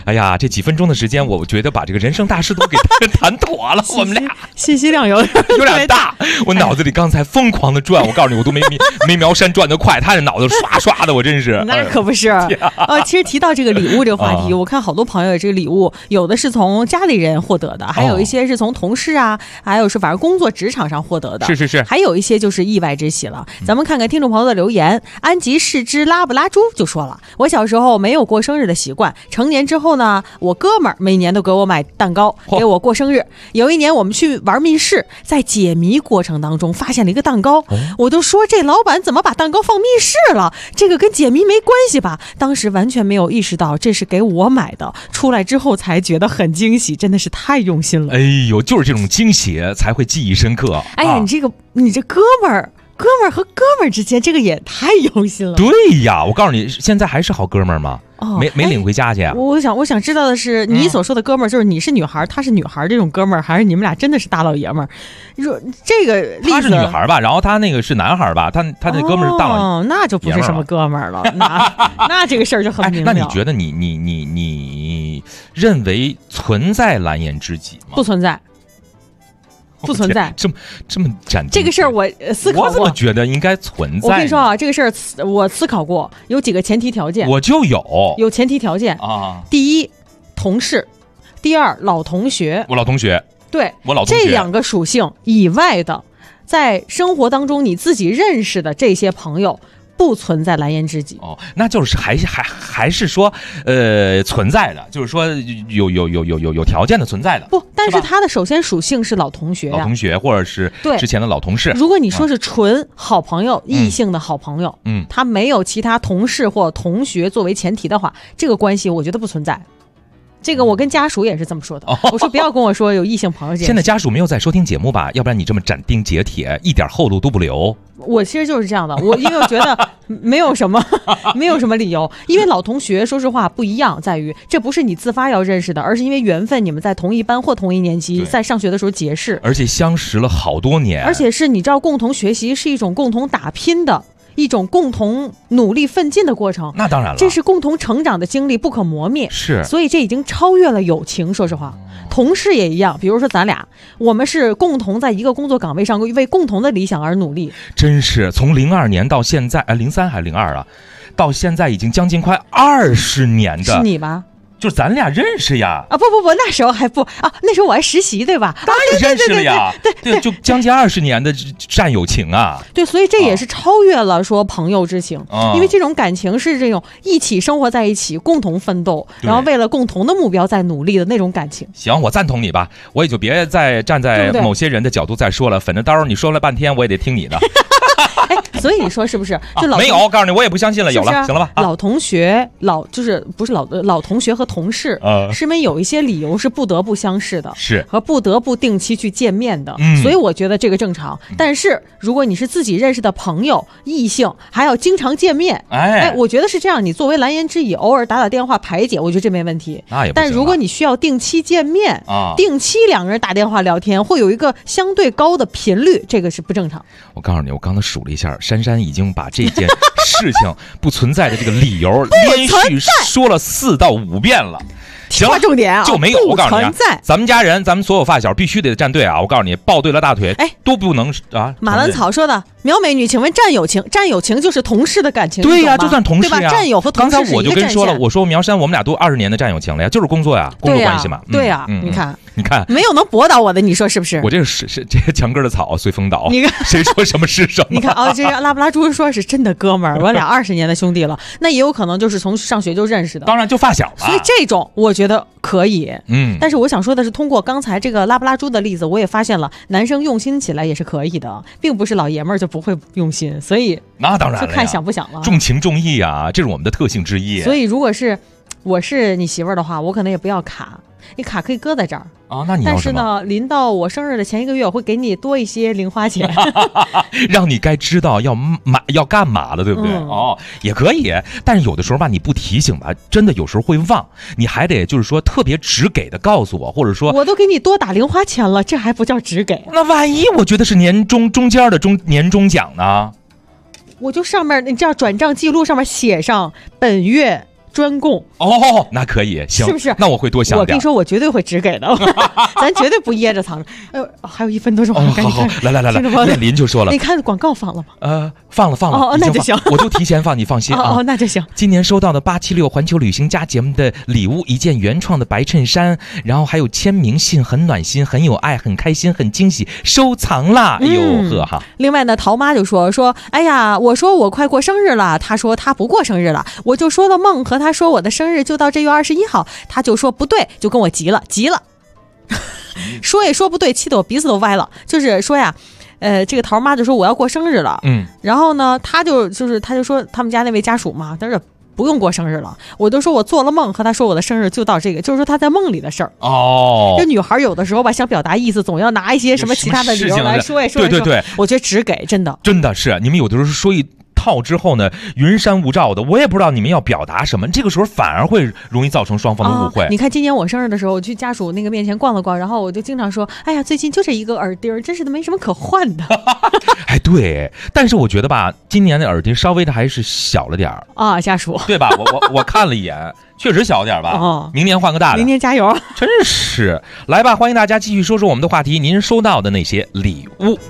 哎呀，这几分钟的时间，我觉得把这个人生大事都给谈妥了。我们俩信息量有点大，我脑子里刚才疯狂的转，我告诉你，我都没苗山转得快，他这脑子刷刷的，我真是。 那可不是。其实提到这个礼物这个话题，我看好多朋友这个礼物，有的是从家里人获得的，还有一些是从同事啊，还有是反正工作职场上获得的。 是， 还有一些就是意外之喜了。咱们看看听众朋友的留言，安吉是只拉布拉猪就说了，我小时候没有过生日的习惯，成年之后呢，我哥们儿每年都给我买蛋糕给我过生日。有一年我们去玩密室，在解谜过程当中发现了一个蛋糕，我都说这老板怎么把蛋糕放密室了，这个跟解谜没关系吧。当时完全没有意识到这是给我买的，出来之后才觉得很惊喜，真的是太用心了。 哎呦，就是这种惊喜才会记忆深刻。 哎呀，你这哥们儿和哥们儿之间，这个也太用心了。 对呀，我告诉你，现在还是好哥们儿吗？没领回家去啊？ 我想知道的是，你所说的哥们儿，就是你是女孩，他是女孩这种哥们儿，还是你们俩真的是大老爷们儿？你说这个例子， 他是女孩吧，然后他那个是男孩吧，他那哥们儿是大老爷们儿， 那就不是什么哥们儿了。那这个事儿就很明了。 那你觉得你认为存在蓝颜知己吗？ 不存在。不存在， 这么斩钉。 这个事儿我思考过， 我怎么觉得应该存在？ 我跟你说啊，这个事儿我思考过，有几个前提条件。 我就有前提条件啊。 第一，同事；第二，老同学。 我老同学。 对， 我老同学。 这两个属性以外的，在生活当中你自己认识的这些朋友，不存在蓝颜知己。 那就是还是说存在的，就是说有条件的存在的。 不，但是他的首先属性是老同学老同学或者是之前的老同事。 如果你说是纯好朋友，异性的好朋友，他没有其他同事或同学作为前提的话，这个关系我觉得不存在。这个我跟家属也是这么说的，我说不要跟我说有异性朋友。 现在家属没有在收听节目吧？要不然你这么斩钉截铁，一点后路都不留。 我其实就是这样的，因为我觉得没有什么理由，因为老同学说实话不一样，在于这不是你自发要认识的，而是因为缘分，你们在同一班或同一年级，在上学的时候结识， 而且相识了好多年， 而且是你知道，共同学习是一种共同打拼的。一种共同努力奋进的过程， 那当然了， 这是共同成长的经历，不可磨灭。 是， 所以这已经超越了友情。说实话，同事也一样。比如说咱俩，我们是共同在一个工作岗位上为共同的理想而努力。 真是从02年到现在，03还是02啊？到现在已经将近快20年的。 是你吧？ 就咱俩认识呀！ 不，那时候还不啊，那时候我还实习，对吧？ 当然认识了呀，对，就将近20年的战友情啊！ 对，所以这也是超越了说朋友之情，因为这种感情是这种一起生活在一起，共同奋斗，然后为了共同的目标在努力的那种感情。 行，我赞同你吧，我也就别再站在某些人的角度再说了，反正到时候你说了半天，我也得听你的。 所以你说是不是？就没有，我告诉你，我也不相信了。有了，行了吧？ 老同学，就是不是老同学和同事，是因为有一些理由是不得不相识的， 是和不得不定期去见面的，所以我觉得这个正常。但是如果你是自己认识的朋友、异性，还要经常见面，我觉得是这样。你作为蓝颜知己，偶尔打电话排解，我觉得这没问题。 那也不行。 但如果你需要定期见面，定期两个人打电话聊天，会有一个相对高的频率，这个是不正常。 我告诉你，我刚才数了一下，珊珊已经把这件事情不存在的这个理由连续说了4到5遍了。行， 重点啊， 就没有。我告诉你啊，咱们家人，咱们所有发小必须得站队啊！我告诉你，抱对了大腿，都不能啊。 马兰草说的，苗美女，请问战友情就是同事的感情， 对呀，就算同事呀。 战友和同事刚才我就跟说了，我说苗山，我们俩都20年的战友情了呀，就是工作呀，工作关系嘛。 对呀，你看，没有能驳倒我的，你说是不是？ 我这个是这个墙根的草随风倒， 你看谁说什么是什么？ 你看这拉布拉猪说是真的哥们儿，我俩20年的兄弟了，那也有可能就是从上学就认识的， 当然就发小了。 所以这种我觉得可以。但是我想说的是，通过刚才这个拉布拉猪的例子，我也发现了男生用心起来也是可以的，并不是老爷们儿就不会用心，所以那当然了， 就看想不想了， 重情重义啊，这是我们的特性之一。 所以如果是我是你媳妇儿的话，我可能也不要卡，你卡可以搁在这儿啊。那你要什么？ 但是呢，临到我生日的前1个月，我会给你多一些零花钱， 让你该知道要干嘛了，对不对？也可以。但是有的时候吧，你不提醒吧，真的有时候会忘。你还得就是说特别直给的告诉我，或者说我都给你多打零花钱了，这还不叫直给？ 那万一我觉得是年中间的年终奖呢？ 我就上面你知道转账记录上面写上本月专供。 哦，那可以，行， 是不是？ 那我会多想点。 我跟你说，我绝对会只给的，咱绝对不掖着藏着。还有1分多钟，赶紧看。 来，燕林就说了， 你看广告放了吗？ 放了。 哦，那就行， 我就提前放，你放心啊。 哦，那就行。 今年收到的876环球旅行家节目的礼物，一件原创的白衬衫，然后还有签名信，很暖心，很有爱，很开心，很惊喜，收藏啦！呵哈。 另外呢，陶妈就说，哎呀，我说我快过生日了，她说她不过生日了，我就说了梦和她说我的生日就到这月21号，她就说不对，就跟我急了，说也说不对，气得我鼻子都歪了。就是说呀，这个桃妈就说我要过生日了，然后呢，他就说他们家那位家属嘛，但是不用过生日了，我就说我做了梦和他说我的生日就到这个，就是说他在梦里的事儿。这女孩有的时候吧，想表达意思，总要拿一些什么其他的理由来说一说。 对， 我觉得只给真的是你们有的时候说一套之后呢，云山雾罩的，我也不知道你们要表达什么，这个时候反而会容易造成双方的误会。 你看今年我生日的时候，我去家属那个面前逛了逛，然后我就经常说，哎呀，最近就这一个耳钉，真是的没什么可换的。 哎，对，但是我觉得吧，今年的耳钉稍微的还是小了点啊，家属对吧？我看了一眼，确实小点吧。明年换个大的， 明年加油！ 真是，来吧，欢迎大家继续说说我们的话题，您收到的那些礼物。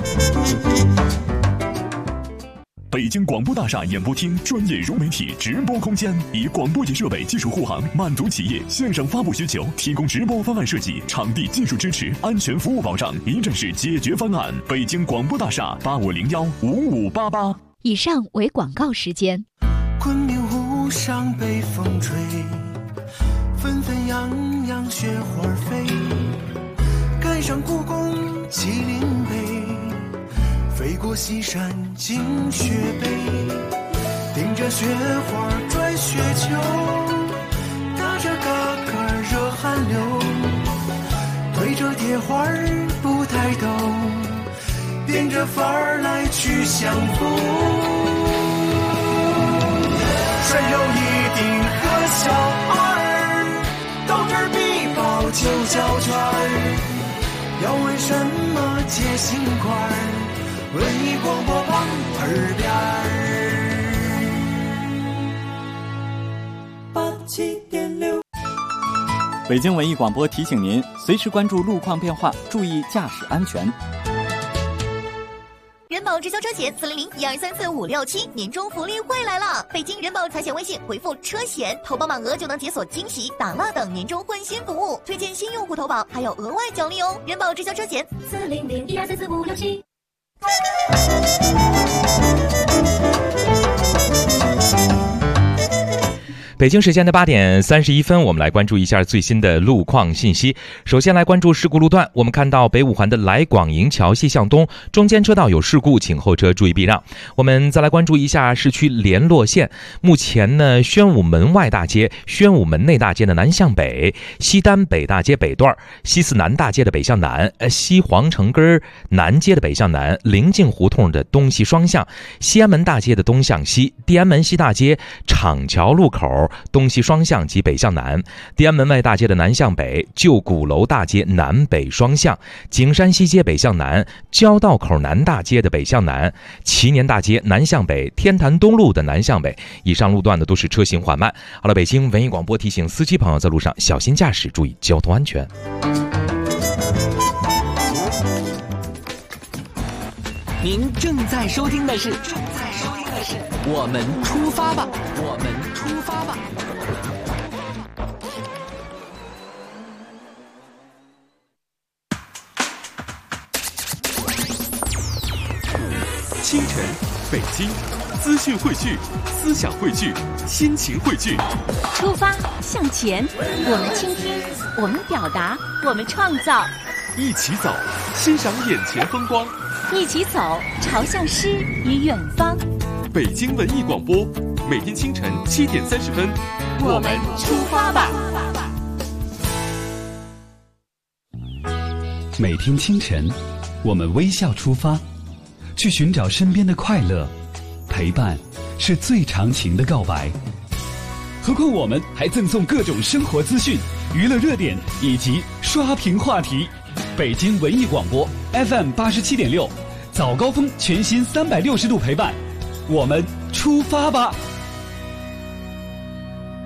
北京广播大厦演播厅专业融媒体直播空间，以广播仪设备技术护航，满足企业线上发布需求，提供直播方案设计、场地技术支持、安全服务保障，一站式解决方案。北京广播大厦85015588。 以上为广告时间。 昆明湖上北风吹，纷纷扬扬雪花飞，赶上故宫麒麟碑，飞过西山进雪北，顶着雪花转雪球，打着嘎嘎热汗流，对着铁环不抬头，变着法儿来去相逢。顺手一顶和小二，到这儿必报就交圈儿，要问什么接心块儿，文艺广播旁耳边87.6。 北京文艺广播提醒您，随时关注路况变化，注意驾驶安全。 人保直销车险400-1234567年终福利会来了！北京人保财险微信回复车险，投保满额就能解锁惊喜、打蜡等年终换新服务，推荐新用户投保还有额外奖励哦！人保直销车险400-1234567。 北京时间的8点31分，我们来关注一下最新的路况信息。首先来关注事故路段，我们看到北五环的来广营桥西向东中间车道有事故，请后车注意避让。我们再来关注一下市区联络线，目前呢，宣武门外大街、宣武门内大街的南向北、西单北大街北段、西四南大街的北向南、西皇城根南街的北向南、临近胡同的东西双向、西安门大街的东向西、地安门西大街厂桥路口东西双向及北向南、地安门外大街的南向北、旧鼓楼大街南北双向、景山西街北向南、交道口南大街的北向南、祈年大街南向北、天坛东路的南向北。以上路段的都是车行缓慢。好了，北京文艺广播提醒司机朋友在路上小心驾驶，注意交通安全。 您正在收听的是我们出发吧，我们出发吧。 清晨，北京，资讯汇聚，思想汇聚，心情汇聚。 出发向前，我们倾听，我们表达，我们创造。 一起走，欣赏眼前风光。 一起走，朝向诗与远方。 北京文艺广播，每天清晨7点30分， 我们出发吧。 每天清晨，我们微笑出发，去寻找身边的快乐。陪伴是最长情的告白。何况我们还赠送各种生活资讯、娱乐热点以及刷屏话题。北京文艺广播 FM 87.6，早高峰全新360度陪伴，我们出发吧。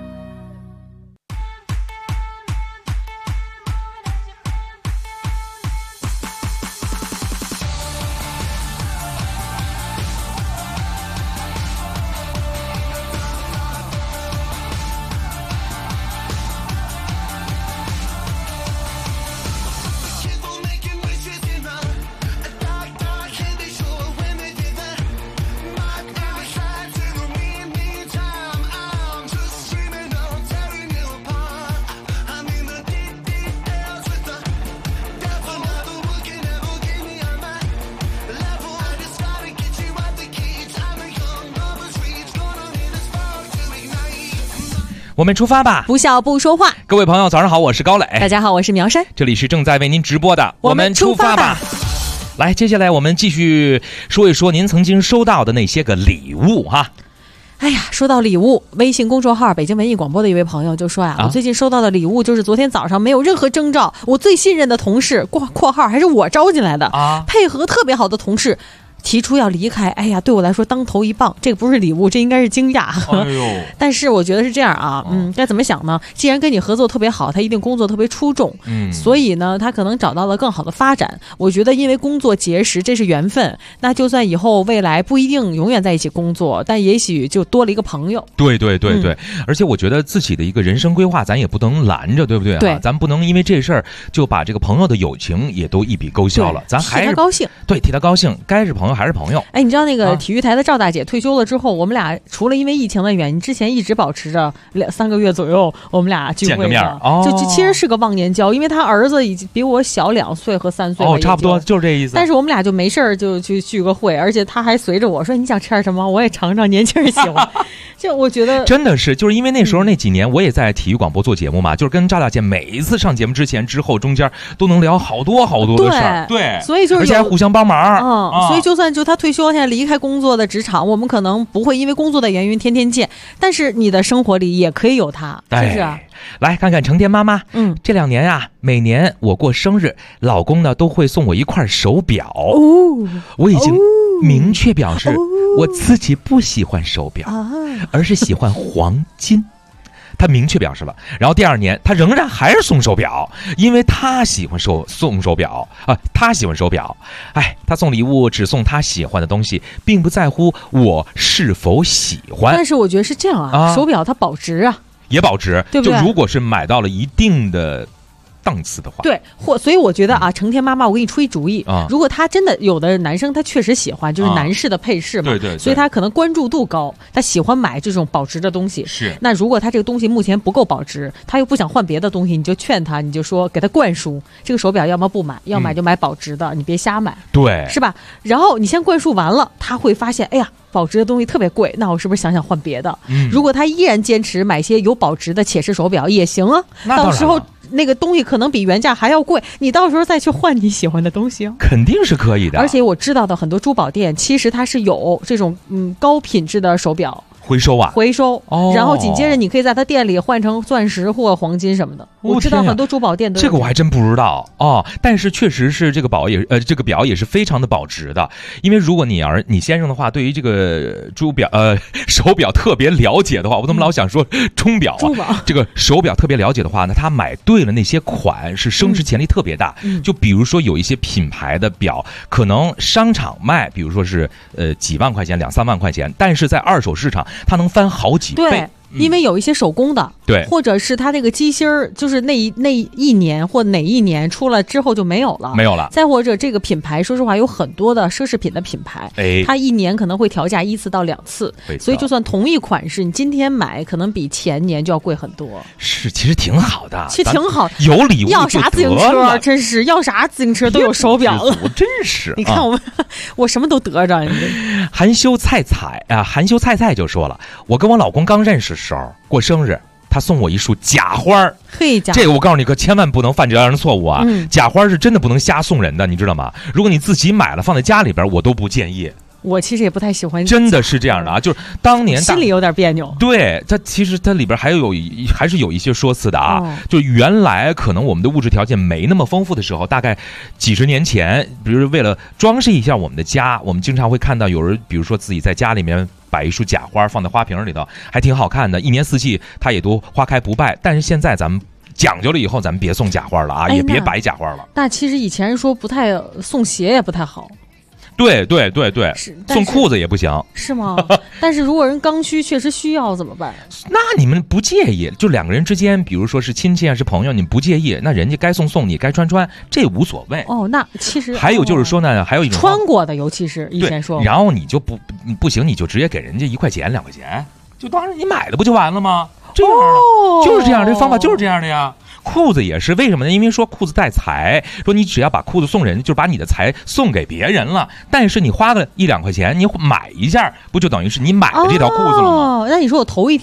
我们出发吧， 不笑不说话。 各位朋友早上好，我是高磊。 大家好，我是苗山。 这里是正在为您直播的我们出发吧。来，接下来我们继续说一说您曾经收到的那些个礼物哈。 哎呀，说到礼物，微信公众号北京文艺广播的一位朋友就说呀，我最近收到的礼物就是昨天早上没有任何征兆，我最信任的同事（括号还是我招进来的）配合特别好的同事提出要离开，哎呀，对我来说当头一棒，这个不是礼物，这应该是惊讶。但是我觉得是这样啊，该怎么想呢？既然跟你合作特别好，他一定工作特别出众，所以呢，他可能找到了更好的发展。我觉得因为工作结识，这是缘分。那就算以后未来不一定永远在一起工作，但也许就多了一个朋友。 对，而且我觉得自己的一个人生规划，咱也不能拦着，对不对？ 对， 咱不能因为这事儿就把这个朋友的友情也都一笔勾销了。咱还是替他高兴， 对，替他高兴，该是朋友还是朋友。 哎，你知道那个体育台的赵大姐退休了之后，我们俩除了因为疫情的原因，之前一直保持着2-3个月左右，我们俩聚会的， 见个面就其实是个忘年交，因为他儿子已经比我小2岁和3岁， 差不多就是这意思。 但是我们俩就没事就去聚个会，而且他还随着我说你想吃点什么，我也尝尝年轻人喜欢。就我觉得真的是，就是因为那时候那几年我也在体育广播做节目嘛，就是跟赵大姐每一次上节目之前、之后、中间都能聊好多的事儿，对， 所以就是而且还互相帮忙， 所以就算就他退休现在离开工作的职场，我们可能不会因为工作的原因天天见，但是你的生活里也可以有他，是不是？ 来看看成天妈妈，这2年啊，每年我过生日，老公呢都会送我一块手表。我已经明确表示我自己不喜欢手表，而是喜欢黄金。他明确表示了，然后第2年他仍然还是送手表，因为他喜欢送手表啊，他喜欢手表。哎，他送礼物只送他喜欢的东西，并不在乎我是否喜欢。 但是我觉得是这样啊，手表它保值啊， 也保值， 对不对？ 就如果是买到了一定的档次的话， 对，所以我觉得啊，成天妈妈，我给你出一主意如果他真的有的男生他确实喜欢，就是男士的配饰嘛， 对， 所以他可能关注度高，他喜欢买这种保值的东西。 是， 那如果他这个东西目前不够保值，他又不想换别的东西，你就劝他，你就说给他灌输这个手表，要么不买，要买就买保值的，你别瞎买， 对， 是吧？然后你先灌输完了，他会发现，哎呀，保值的东西特别贵，那我是不是想换别的？如果他依然坚持买些有保值的且是手表也行啊，到时候那个东西可能比原价还要贵，你到时候再去换你喜欢的东西肯定是可以的。 而且我知道的很多珠宝店其实它是有这种高品质的手表回收啊， 然后紧接着你可以在他店里换成钻石或黄金什么的。我知道很多珠宝店都有这个我还真不知道但是确实是这个表也是非常的保值的，因为如果你先生的话，对于这个手表特别了解的话，我怎么老想说钟表这个手表特别了解的话呢，他买对了那些款是升值潜力特别大。就比如说有一些品牌的表，可能商场卖，比如说是几万块钱、2-3万块钱，但是在二手市场它能翻好几倍。 对，因为有一些手工的， 对， 或者是它这个机芯儿，就是那一年或哪一年出了之后就没有了。再或者这个品牌，说实话有很多的奢侈品的品牌，它1年可能会调价1次到2次，所以就算同一款式，你今天买可能比前年就要贵很多。 是，其实挺好的， 其实挺好， 有礼物要啥自行车，真是要啥自行车都有手表了， 真是。 你看我什么都得着。 含羞菜菜就说了，我跟我老公刚认识时候过生日，他送我一束假花。这个我告诉你可千万不能犯这样的错误啊！假花是真的不能瞎送人的，你知道吗？如果你自己买了放在家里边，我都不建议。 我其实也不太喜欢， 真的是这样的啊！就是当年心里有点别扭。 对，其实它里边还是有一些说辞的啊。就原来可能我们的物质条件没那么丰富的时候，大概几十年前，比如为了装饰一下我们的家，我们经常会看到有人，比如说自己在家里面摆一束假花放在花瓶里头，还挺好看的，一年四季它也都花开不败。但是现在咱们讲究了以后，咱们别送假花了啊，也别摆假花了。 那其实以前说不太送鞋也不太好。 对，送裤子也不行， 是吗？但是如果人刚需确实需要怎么办？ 那你们不介意，就2个人之间，比如说是亲戚啊，是朋友，你不介意，那人家该送，你该穿，这无所谓。 那其实还有就是说呢，还有一种穿过的，尤其是以前说， 然后你就不行，你就直接给人家1块钱2块钱，就当然你买的不就完了吗？这样的就是这样，这方法就是这样的呀。裤子也是，为什么呢？因为说裤子带财，说你只要把裤子送人，就把你的财送给别人了。但是你花个1-2块钱，你买一件，不就等于是你买了这条裤子了吗？ 那你说我头一天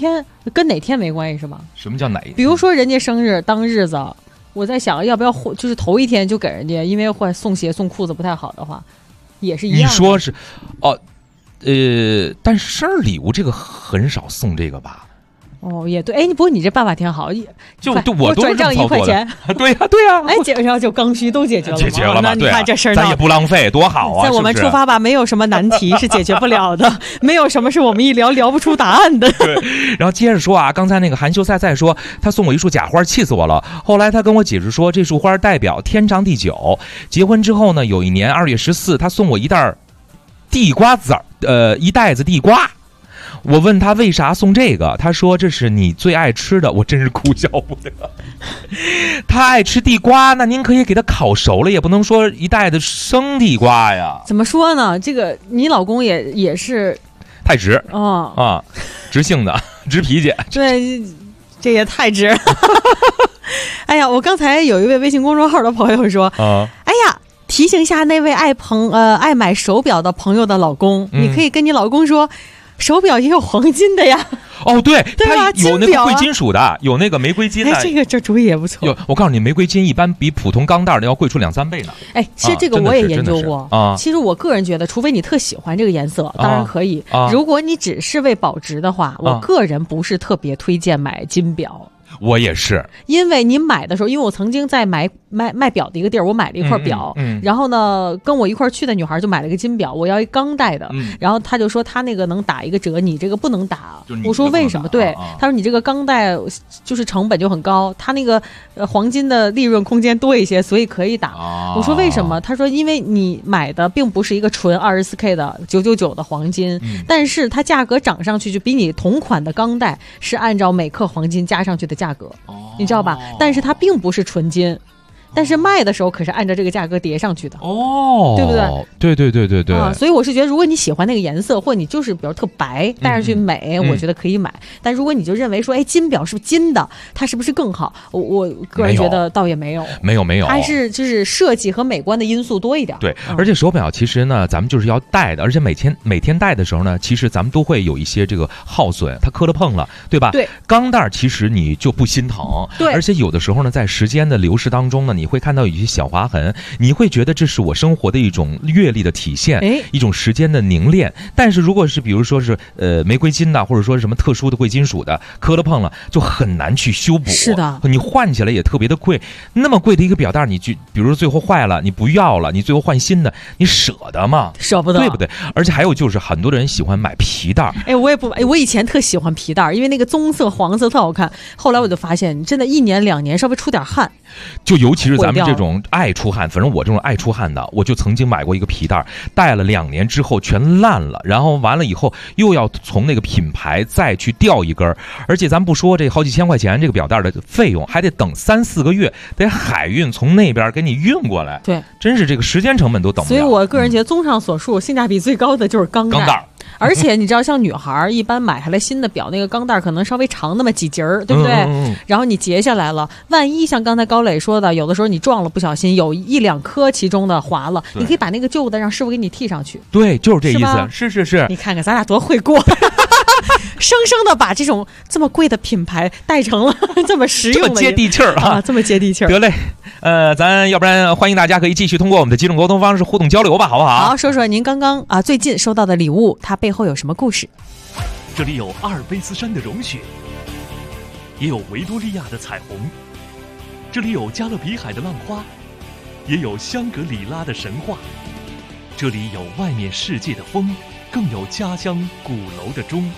跟哪天没关系是吧？ 什么叫哪一天？ 比如说人家生日当日子，我在想要不要就是头一天就给人家，因为会送鞋送裤子不太好的话，也是一样的。 你说是，哦，但是生日礼物这个很少送这个吧？ 哦，也对，哎，不过你这办法挺好， 就我都转账1块钱， 对呀对呀， 哎，然后就刚需都解决了， 解决了嘛？ 那你看这事儿， 咱也不浪费，多好啊！ 在我们出发吧，没有什么难题是解决不了的，没有什么是我们一聊不出答案的。 对，然后接着说啊，刚才那个韩秀赛说他送我一束假花，气死我了。后来他跟我解释说，这束花代表天长地久。结婚之后呢，有一年2月14，他送我一袋地瓜子儿，一袋子地瓜。我问他为啥送这个，他说这是你最爱吃的，我真是哭笑不得。他爱吃地瓜，那您可以给他烤熟了，也不能说一袋子生地瓜呀。 怎么说呢？这个你老公也是太直啊， 直性的，直脾气。 对，这也太直。哎呀，我刚才有一位微信公众号的朋友说，哎呀。提醒一下那位爱买手表的朋友的老公，你可以跟你老公说，手表也有黄金的呀。 哦，对， 它有那个贵金属的，有那个玫瑰金的。 哎，这主意也不错。 我告诉你，玫瑰金一般比普通钢带的要贵出2-3倍呢。 哎，其实这个我也研究过啊。其实我个人觉得，除非你特喜欢这个颜色，当然可以。如果你只是为保值的话，我个人不是特别推荐买金表。 我也是， 因为你买的时候，因为我曾经在卖表的一个地儿，我买了一块表，然后呢，跟我一块去的女孩就买了一个金表，我要一钢带的，然后她就说她那个能打一个折，你这个不能打。我说为什么？对，她说你这个钢带就是成本就很高，她那个黄金的利润空间多一些，所以可以打。我说为什么？她说因为你买的并不是一个纯24K 的999的黄金，但是它价格涨上去就比你同款的钢带是按照每克黄金加上去的价格，你知道吧？但是它并不是纯金，但是卖的时候可是按照这个价格叠上去的对不对？ 对啊！ 所以我是觉得，如果你喜欢那个颜色，或者你就是比如特白，戴上去美，我觉得可以买。但如果你就认为说，哎，金表是不是金的，它是不是更好？我个人觉得倒也没有，还是就是设计和美观的因素多一点。 对，而且手表其实呢，咱们就是要戴的，而且每天戴的时候呢，其实咱们都会有一些这个耗损，它磕了碰了，对吧？ 对， 钢带其实你就不心疼， 对， 而且有的时候呢，在时间的流逝当中呢，你会看到有一些小划痕，你会觉得这是我生活的一种阅历的体现，一种时间的凝练。但是如果是比如说是玫瑰金的，或者说什么特殊的贵金属的，磕了碰了就很难去修补。 是的， 你换起来也特别的贵，那么贵的一个表带，你就比如说最后坏了，你不要了，你最后换新的，你舍得吗？ 舍不得， 对不对？而且还有就是很多人喜欢买皮带。 哎，我也不买，我以前特喜欢皮带，因为那个棕色、黄色特好看。后来我就发现，真的1年2年稍微出点汗， 就尤其是咱们这种爱出汗，反正我这种爱出汗的，我就曾经买过一个皮带，戴了2年之后全烂了，然后完了以后又要从那个品牌再去调一根，而且咱不说这好几千块钱这个表带的费用，还得等3-4个月，得海运从那边给你运过来。 对， 真是这个时间成本都等不了。 所以我个人觉得，综上所述，性价比最高的就是钢带。而且你知道，像女孩一般买下来新的表，那个钢带可能稍微长那么几节儿，对不对？然后你截下来了，万一像刚才高磊说的，有的时候你撞了不小心有1-2颗其中的划了，你可以把那个旧的让师傅给你替上去。 对，就是这意思。是。 你看看咱俩多会过。生生的把这种这么贵的品牌带成了这么实用的， 这么接地气儿啊， 这么接地气儿。 得嘞，咱要不然欢迎大家可以继续通过我们的几种沟通方式互动交流吧，好不好？ 好，说说您刚刚最近收到的礼物，它背后有什么故事？ 这里有阿尔卑斯山的融雪，也有维多利亚的彩虹；这里有加勒比海的浪花，也有香格里拉的神话；这里有外面世界的风，更有家乡鼓楼的钟。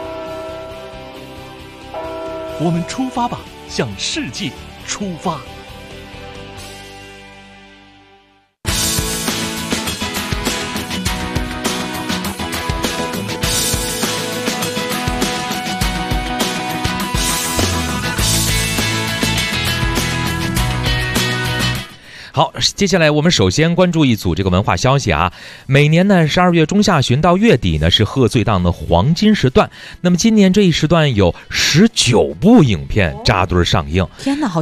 我们出发吧，向世界出发。 好，接下来我们首先关注一组这个文化消息啊。每年呢12月中下旬到月底呢是贺岁档的黄金时段，那么今年这一时段有19部影片扎堆上映。 天哪，好期待！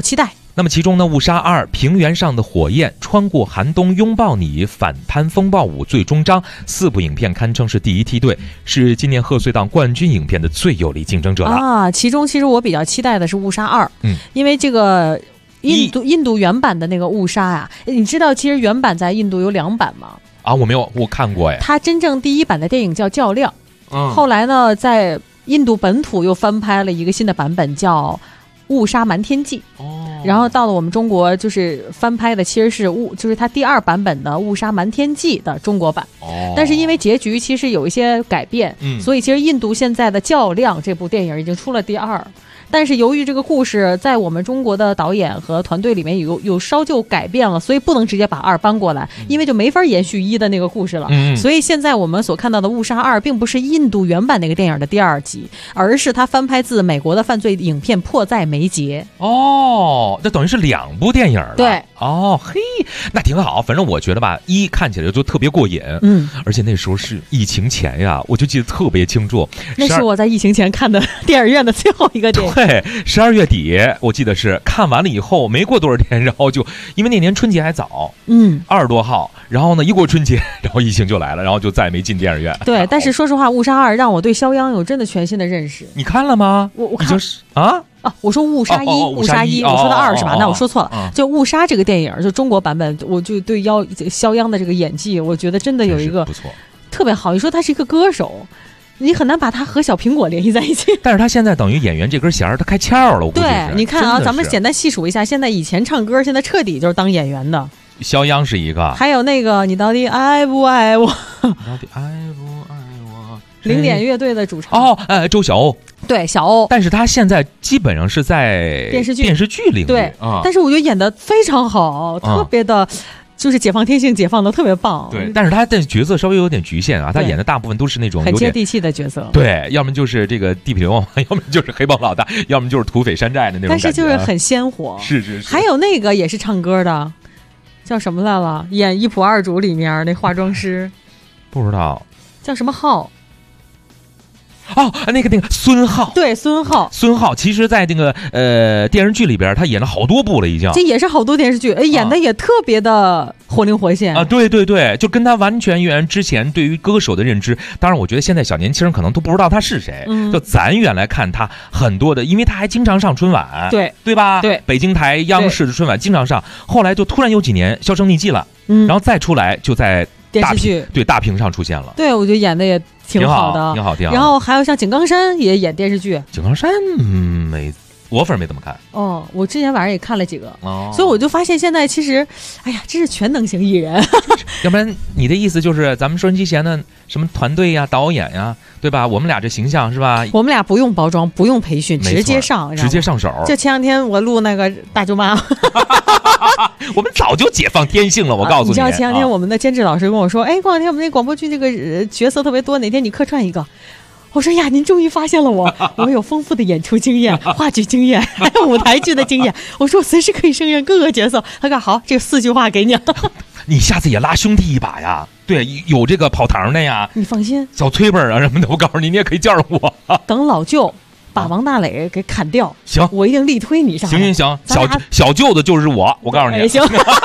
那么其中呢，误杀2、平原上的火焰、穿过寒冬拥抱你、反贪风暴5、最终章4部影片堪称是第一梯队，是今年贺岁档冠军影片的最有力竞争者了啊。其中其实我比较期待的是误杀2，因为这个印度原版的那个误杀啊，你知道其实原版在印度有2版吗？ 啊，我看过哎。 它真正第1版的电影叫较量，后来呢在印度本土又翻拍了一个新的版本叫误杀瞒天记，然后到了我们中国就是翻拍的其实是就是它第2版本的误杀瞒天记的中国版，但是因为结局其实有一些改变，所以其实印度现在的较量这部电影已经出了第2，但是由于这个故事在我们中国的导演和团队里面有稍旧改变了，所以不能直接把2搬过来，因为就没法延续1的那个故事了。所以现在我们所看到的误杀2并不是印度原版那个电影的第2集，而是它翻拍自美国的犯罪影片迫在眉睫。 这等于是2部电影了。 对， 嘿，那挺好。反正我觉得吧，1看起来就特别过瘾，而且那时候是疫情前呀，我就记得特别清楚。 那是我在疫情前看的电影院的最后一个电影。 对，12月底我记得是看完了以后没过多少天，然后就因为那年春节还早，20多号，然后呢一过春节，然后疫情就来了，然后就再也没进电影院。 对，但是说实话，误杀2让我对肖央有真的全新的认识。 你看了吗？ 我看已经是啊。 我说误杀1，误杀1，我说的2是吧？那我说错了，就误杀这个电影，就中国版本，我就对肖央的这个演技，我觉得真的有一个不错， 特别好。你说他是一个歌手，你很难把他和小苹果联系在一起。 但是他现在等于演员这根弦他开窍了，我估计。 对，你看啊，咱们简单细数一下，现在以前唱歌，现在彻底就是当演员的。 肖央是一个， 还有那个你到底爱不爱我？ 你到底爱不爱我？ 零点乐队的主唱周晓鸥。 对，小欧， 但是他现在基本上是在电视剧领域， 对，但是我觉得演得非常好，特别的，就是解放天性解放的特别棒。 对，但是他的角色稍微有点局限啊，他演的大部分都是那种很接地气的角色。 对，要么就是这个地痞流氓，要么就是黑帮老大，要么就是土匪山寨的那种感觉。 但是就是很鲜活。 是。 还有那个也是唱歌的，叫什么来了？演《一仆二主》里面那化妆师， 不知道叫什么浩。 那个孙浩， 对，孙浩， 其实在那个电视剧里边，他演了好多部了，已经。 这也是好多电视剧，演的也特别的活灵活现啊！对，就跟他完全之前对于歌手的认知，当然我觉得现在小年轻人可能都不知道他是谁。就咱原来看他很多的，因为他还经常上春晚，对吧？ 对， 北京台央视的春晚经常上，后来就突然有几年销声匿迹了，然后再出来就在电视剧大屏上出现了。 对，我觉得演的也挺好的， 挺好。 然后还有像井冈山也演电视剧， 井冈山我反正没怎么看。 我之前晚上也看了几个，所以我就发现现在其实，哎呀，真是全能型艺人。 要不然你的意思就是咱们收音机前的什么团队呀、导演呀，对吧？我们俩这形象是吧？ 我们俩不用包装，不用培训，直接上手。 就前2天我录那个大舅妈。 我们早就解放天性了，我告诉你。 你知道前2天我们的监制老师跟我说，过2天我们那广播剧这个角色特别多，哪天你客串一个。我说呀，您终于发现了我有丰富的演出经验、话剧经验，还有舞台剧的经验。我说我随时可以胜任各个角色。他说好，这4句话给你了。 你下次也拉兄弟一把呀？对，有这个跑堂的呀。 你放心， 小崔本啊什么的，我告诉你，你也可以叫上我。 等老舅把王大磊给砍掉， 行， 我一定力推你上。 行，小舅子就是我告诉你。 行。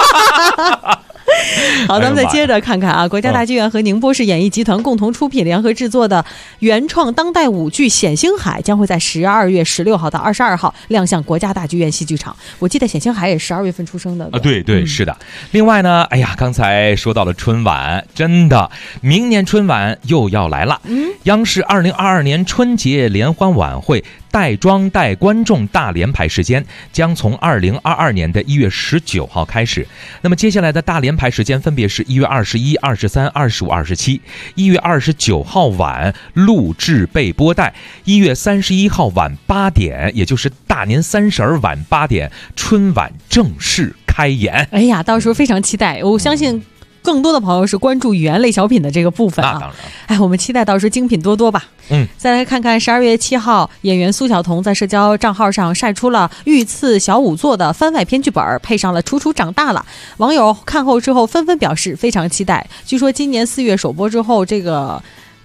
好，咱们再接着看看啊，国家大剧院和宁波市演艺集团共同出品联合制作的原创当代舞剧《冼星海》将会在12月16号到22号亮相国家大剧院戏剧场。我记得冼星海也12月份出生的啊，对，是的。另外呢，刚才说到了春晚，真的，明年春晚又要来了。央视2022年春节联欢晚会带妆带观众大连排时间将从2022年的1月19号开始。那么接下来的大连排时间分别是1月21、23、25、27。1月29号晚录制备播带，1月31号晚8点，也就是大年30晚8点，春晚正式开演。 哎呀，到时候非常期待，我相信更多的朋友是关注语言类小品的这个部分啊。 那当然， 我们期待到时候精品多多吧。再来看看12月7号，演员苏晓彤在社交账号上晒出了御赐小仵作的番外篇剧本，配上了楚楚长大了。网友看后之后纷纷表示非常期待。据说今年4月首播之后，这个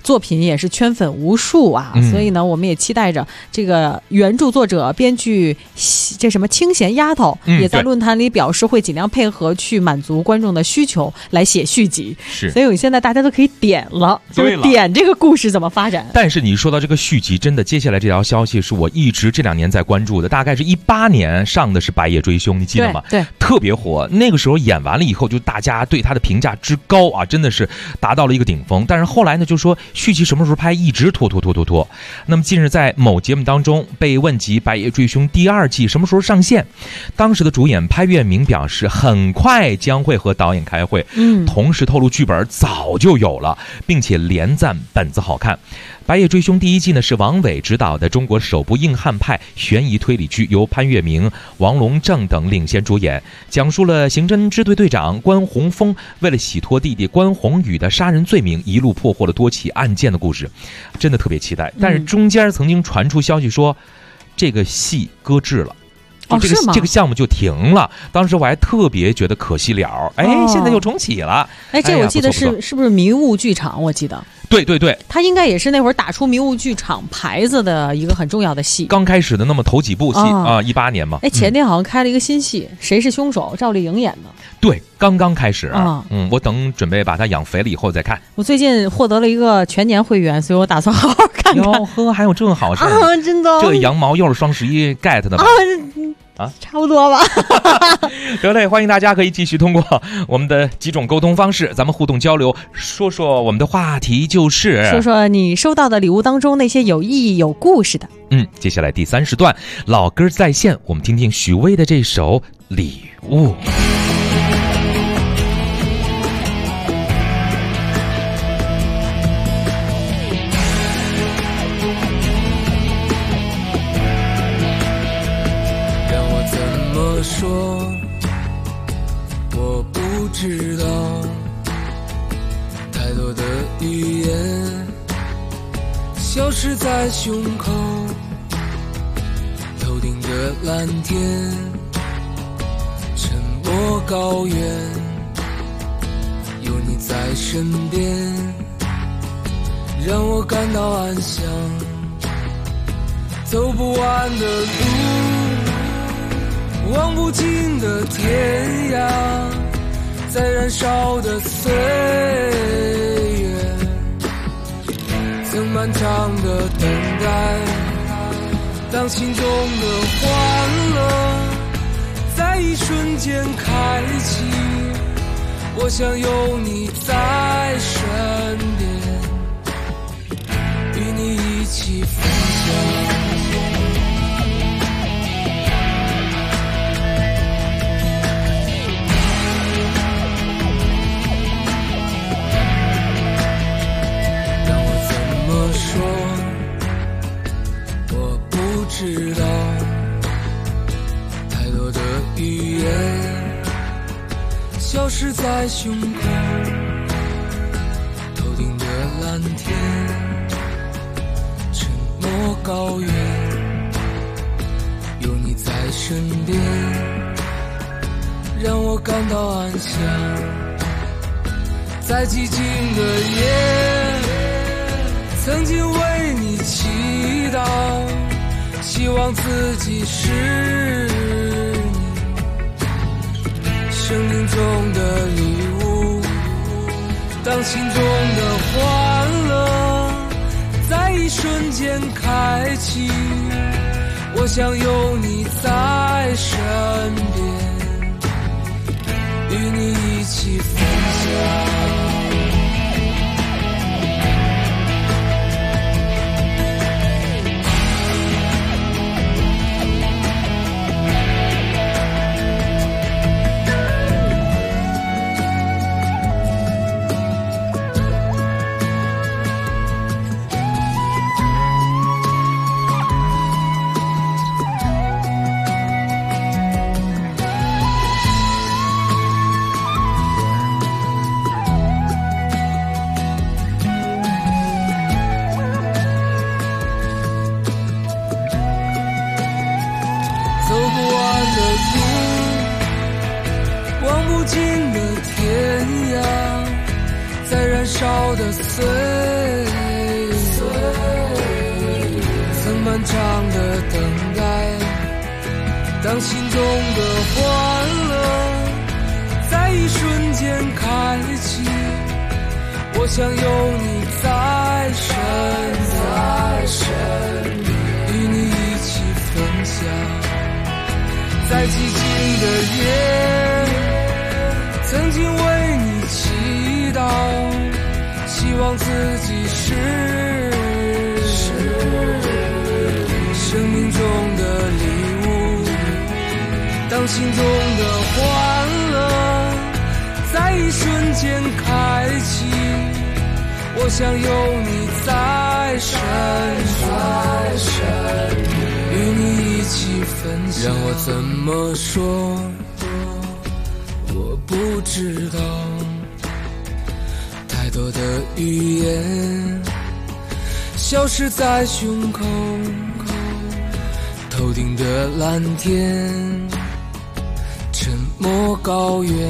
作品也是圈粉无数啊，所以呢，我们也期待着这个原著作者、编剧这什么清闲丫头也在论坛里表示会尽量配合去满足观众的需求来写续集。 是， 所以现在大家都可以点了，就是点这个故事怎么发展。 但是你说到这个续集，真的接下来这条消息是我一直这2年在关注的，大概是18年上的是《白夜追凶》，你记得吗？ 对， 特别火。那个时候演完了以后，就大家对他的评价之高啊，真的是达到了一个顶峰。但是后来呢，就说续集什么时候拍，一直拖。那么近日在某节目当中被问及《白夜追凶》第2季什么时候上线，当时的主演潘粤明表示很快将会和导演开会，同时透露剧本早就有了，并且连赞本子好看。《白夜追凶》第1季呢是王伟执导的中国首部硬汉派悬疑推理剧，由潘粤明、王龙正等领衔主演，讲述了刑侦支队队长关宏峰为了洗脱弟弟关宏宇的杀人罪名，一路破获了多起案件的故事，真的特别期待。但是中间曾经传出消息说，这个戏搁置了。这个项目就停了，当时我还特别觉得可惜了，现在又重启了。 这我记得是不是迷雾剧场？我记得。 对， 他应该也是那会儿打出迷雾剧场牌子的一个很重要的戏。 刚开始的那么头几部戏啊，18年嘛。 前天好像开了一个新戏，谁是凶手？赵丽颖演的。 对，刚刚开始我等准备把它养肥了以后再看。我最近获得了一个全年会员，所以我打算好好看看。 哟呵，还有这好事真的。 这羊毛又是双11 get 的吧？ 差不多吧。 得嘞，欢迎大家可以继续通过我们的几种沟通方式，咱们互动交流，说说我们的话题，就是说说你收到的礼物当中那些有意义有故事的。 接下来第3时段老歌在线，我们听听许巍的这首《礼物》。 说我不知道，太多的语言消失在胸口，头顶的蓝天，沉默高原，有你在身边，让我感到安详，走不完的路，望不尽的天涯，在燃烧的岁月，曾漫长的等待，当心中的欢乐在一瞬间开启，我想有你在身边，与你一起分享。我不知道，太多的语言消失在胸口，头顶的蓝天，沉默高原，有你在身边，让我感到安详，在寂静的夜，曾经为你祈祷，希望自己是你生命中的礼物，当心中的欢乐在一瞬间开启，我想有你在身边，与你一起分享。烧的岁月， 漫长的等待，当心中的欢乐在一瞬间开启，我想有你在身边，与你一起分享，在寂静的夜，曾经为你祈祷，希望自己是生命中的礼物，当心中的欢乐在一瞬间开启，我想有你在身边，与你一起分享。让我怎么说，我不知道，太多的语言消失在胸口，头顶的蓝天，沉默高原，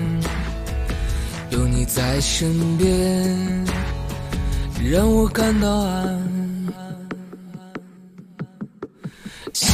有你在身边，让我感到安详。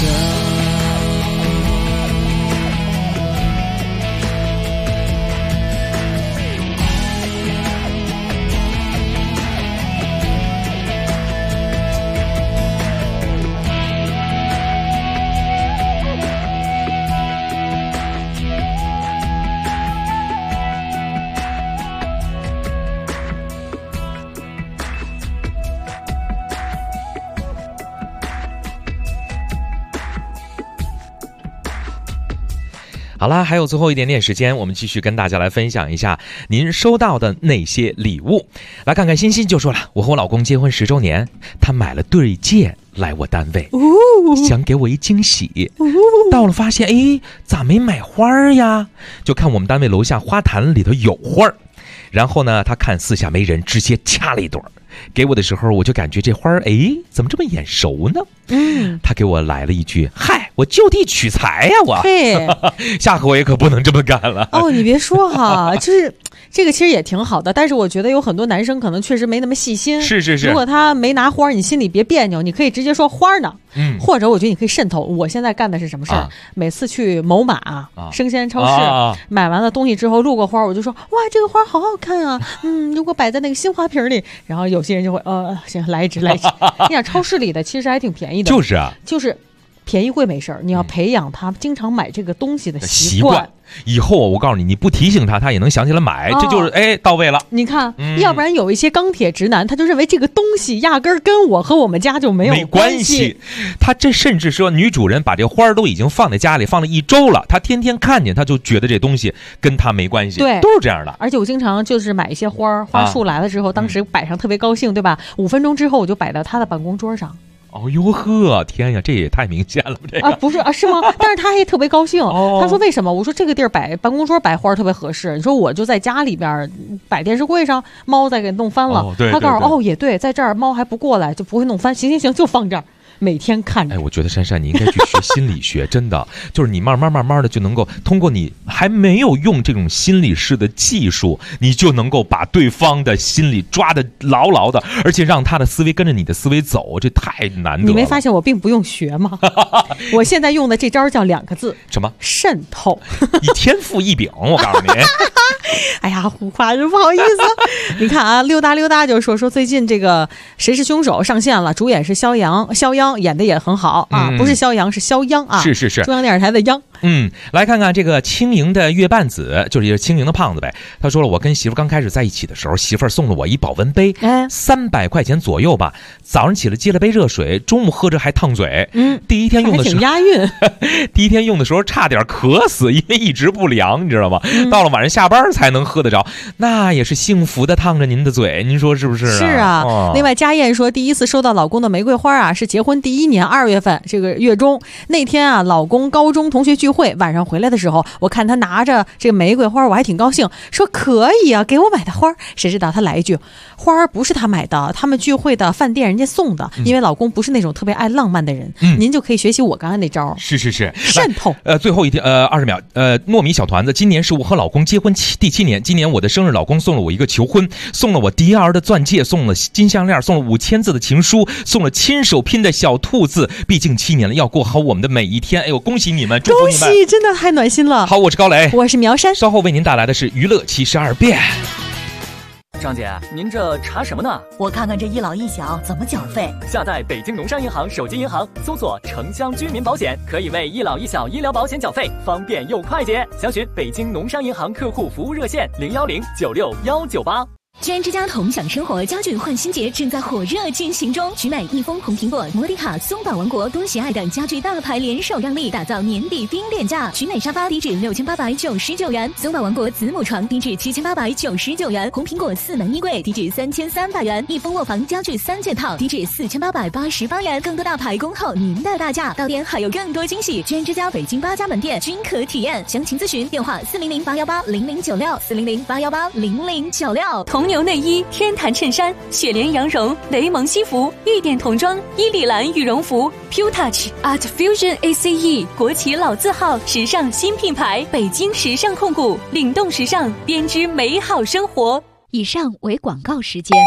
好啦，还有最后一点点时间，我们继续跟大家来分享一下您收到的那些礼物。来看看欣欣就说了，我和我老公结婚10周年，他买了对戒来我单位，想给我一惊喜，到了发现咋没买花呀？就看我们单位楼下花坛里头有花，然后呢他看四下没人，直接掐了一朵，给我的时候我就感觉这花怎么这么眼熟呢？他给我来了一句，嗨，我就地取材呀我。 嘿， 下回可不能这么干了。 哦，你别说哈，就是这个其实也挺好的，但是我觉得有很多男生可能确实没那么细心。 是。 如果他没拿花，你心里别别扭，你可以直接说花呢。或者我觉得你可以渗透。我现在干的是什么事儿？每次去某马生鲜超市买完了东西之后，路过花我就说，哇，这个花好好看啊。如果摆在那个新花瓶里，然后有些人就会行，来一支。你想超市里的其实还挺便宜的。就是便宜贵没事儿，你要培养他经常买这个东西的习惯。 以后我告诉你，你不提醒他，他也能想起来买，这就是到位了。 你看，要不然有一些钢铁直男，他就认为这个东西压根儿跟我和我们家就没有关系。 他这甚至说，女主人把这花都已经放在家里放了1周了，他天天看见，他就觉得这东西跟他没关系。 对， 都是这样的。 而且我经常就是买一些花束来了之后，当时摆上特别高兴，对吧？5分钟之后我就摆到他的办公桌上。 哦哟呵，天呀，这也太明显了吧？这个不是是吗？但是他还特别高兴。他说为什么？我说这个地儿摆办公桌摆花特别合适。你说我就在家里边摆电视柜上，猫再给弄翻了。他告诉我也对，在这儿猫还不过来，就不会弄翻。行，就放这儿。每天看着。 我觉得珊珊你应该去学心理学，真的，就是你慢慢的就能够通过你还没有用这种心理式的技术，你就能够把对方的心理抓得牢牢的，而且让他的思维跟着你的思维走，这太难得了。 你没发现我并不用学吗？我现在用的这招叫2个字， 什么？ 渗透。 一天赋异禀，我告诉你。 哎呀，胡夸真不好意思。你看啊，溜达就说最近这个谁是凶手上线了，主演是肖央演的也很好啊，不是肖阳是肖央啊， 是中央电视台的央。 来看看这个轻盈的月半子，就是轻盈的胖子呗。他说了，我跟媳妇刚开始在一起的时候，媳妇送了我一保温杯，300块钱左右吧。早上起来接了杯热水，中午喝着还烫嘴。第一天用的时候还挺押韵。 第一天用的时候差点渴死，因为一直不凉，你知道吗？到了晚上下班才能喝得着，那也是幸福的烫着您的嘴，您说是不是？ 是啊。另外家燕说，第一次收到老公的玫瑰花啊，是结婚第1年2月份这个月中那天啊，老公高中同学聚聚会，晚上回来的时候，我看他拿着这个玫瑰花，我还挺高兴，说可以啊，给我买的花。谁知道他来一句，花不是他买的，他们聚会的饭店人家送的，因为老公不是那种特别爱浪漫的人。您就可以学习我刚才那招。 是渗透。 最后一天20秒，糯米小团子，今年是我和老公结婚第7年，今年我的生日，老公送了我一个求婚，送了我迪奥的钻戒，送了金项链，送了5000字的情书，送了亲手拼的小兔子。毕竟7年了，要过好我们的每一天。哎呦，恭喜你们，祝福你们！ 恭喜，真的太暖心了。 好，我是高磊， 我是苗山， 稍后为您带来的是娱乐72变。 张姐，您这查什么呢？ 我看看这一老一小怎么缴费。 下载北京农商银行手机银行，搜索城乡居民保险，可以为一老一小医疗保险缴费，方便又快捷。详询北京农商银行客户服务热线010961198。 居然之家同享生活家具换新节正在火热进行中，取美、益丰、红苹果、摩迪卡、松宝王国、多喜爱等家具大牌联手让利，打造年底冰点价。取美沙发低至6899元，松宝王国子母床低至7899元，红苹果4门衣柜低至3300元，益丰卧房家具3件套低至4888元。更多大牌恭候您的大驾，到店还有更多惊喜。居然之家北京8家门店均可体验，详情咨询电话400-818-0096，400-818-0096。 红牛内衣、天坛衬衫、雪莲羊绒、雷蒙西服、玉电童装、伊丽兰羽绒服、Pure Touch、Art Fusion ACE 国企老字号，时尚新品牌，北京时尚控股，领动时尚，编织美好生活。 以上为广告时间。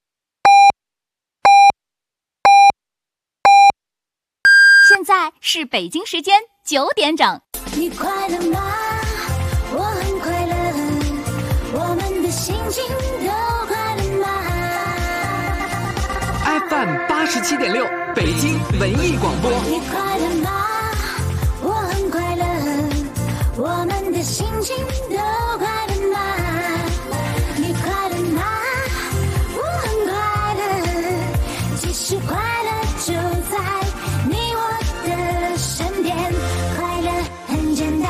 现在是北京时间9点整。 你快乐吗？我很快乐，我们的心情都快乐吗 ？FM 87.6，北京文艺广播。 你快乐吗？我很快乐，我们的心情都快乐吗？你快乐吗？我很快乐，其实快乐就在你我的身边，快乐很简单。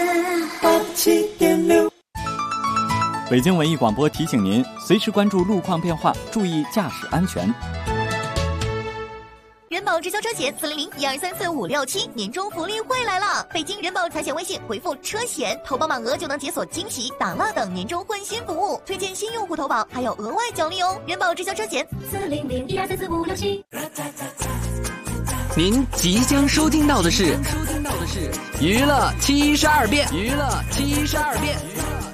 87.6。北京文艺广播提醒您，随时关注路况变化，注意驾驶安全。 人保直销车险400-1234567年终福利会来了！北京人保财险微信回复车险，投保满额就能解锁惊喜、打蜡等年终换新服务，推荐新用户投保还有额外奖励哦！人保直销车险 400-1234567。 您即将收听到的是娱乐72变。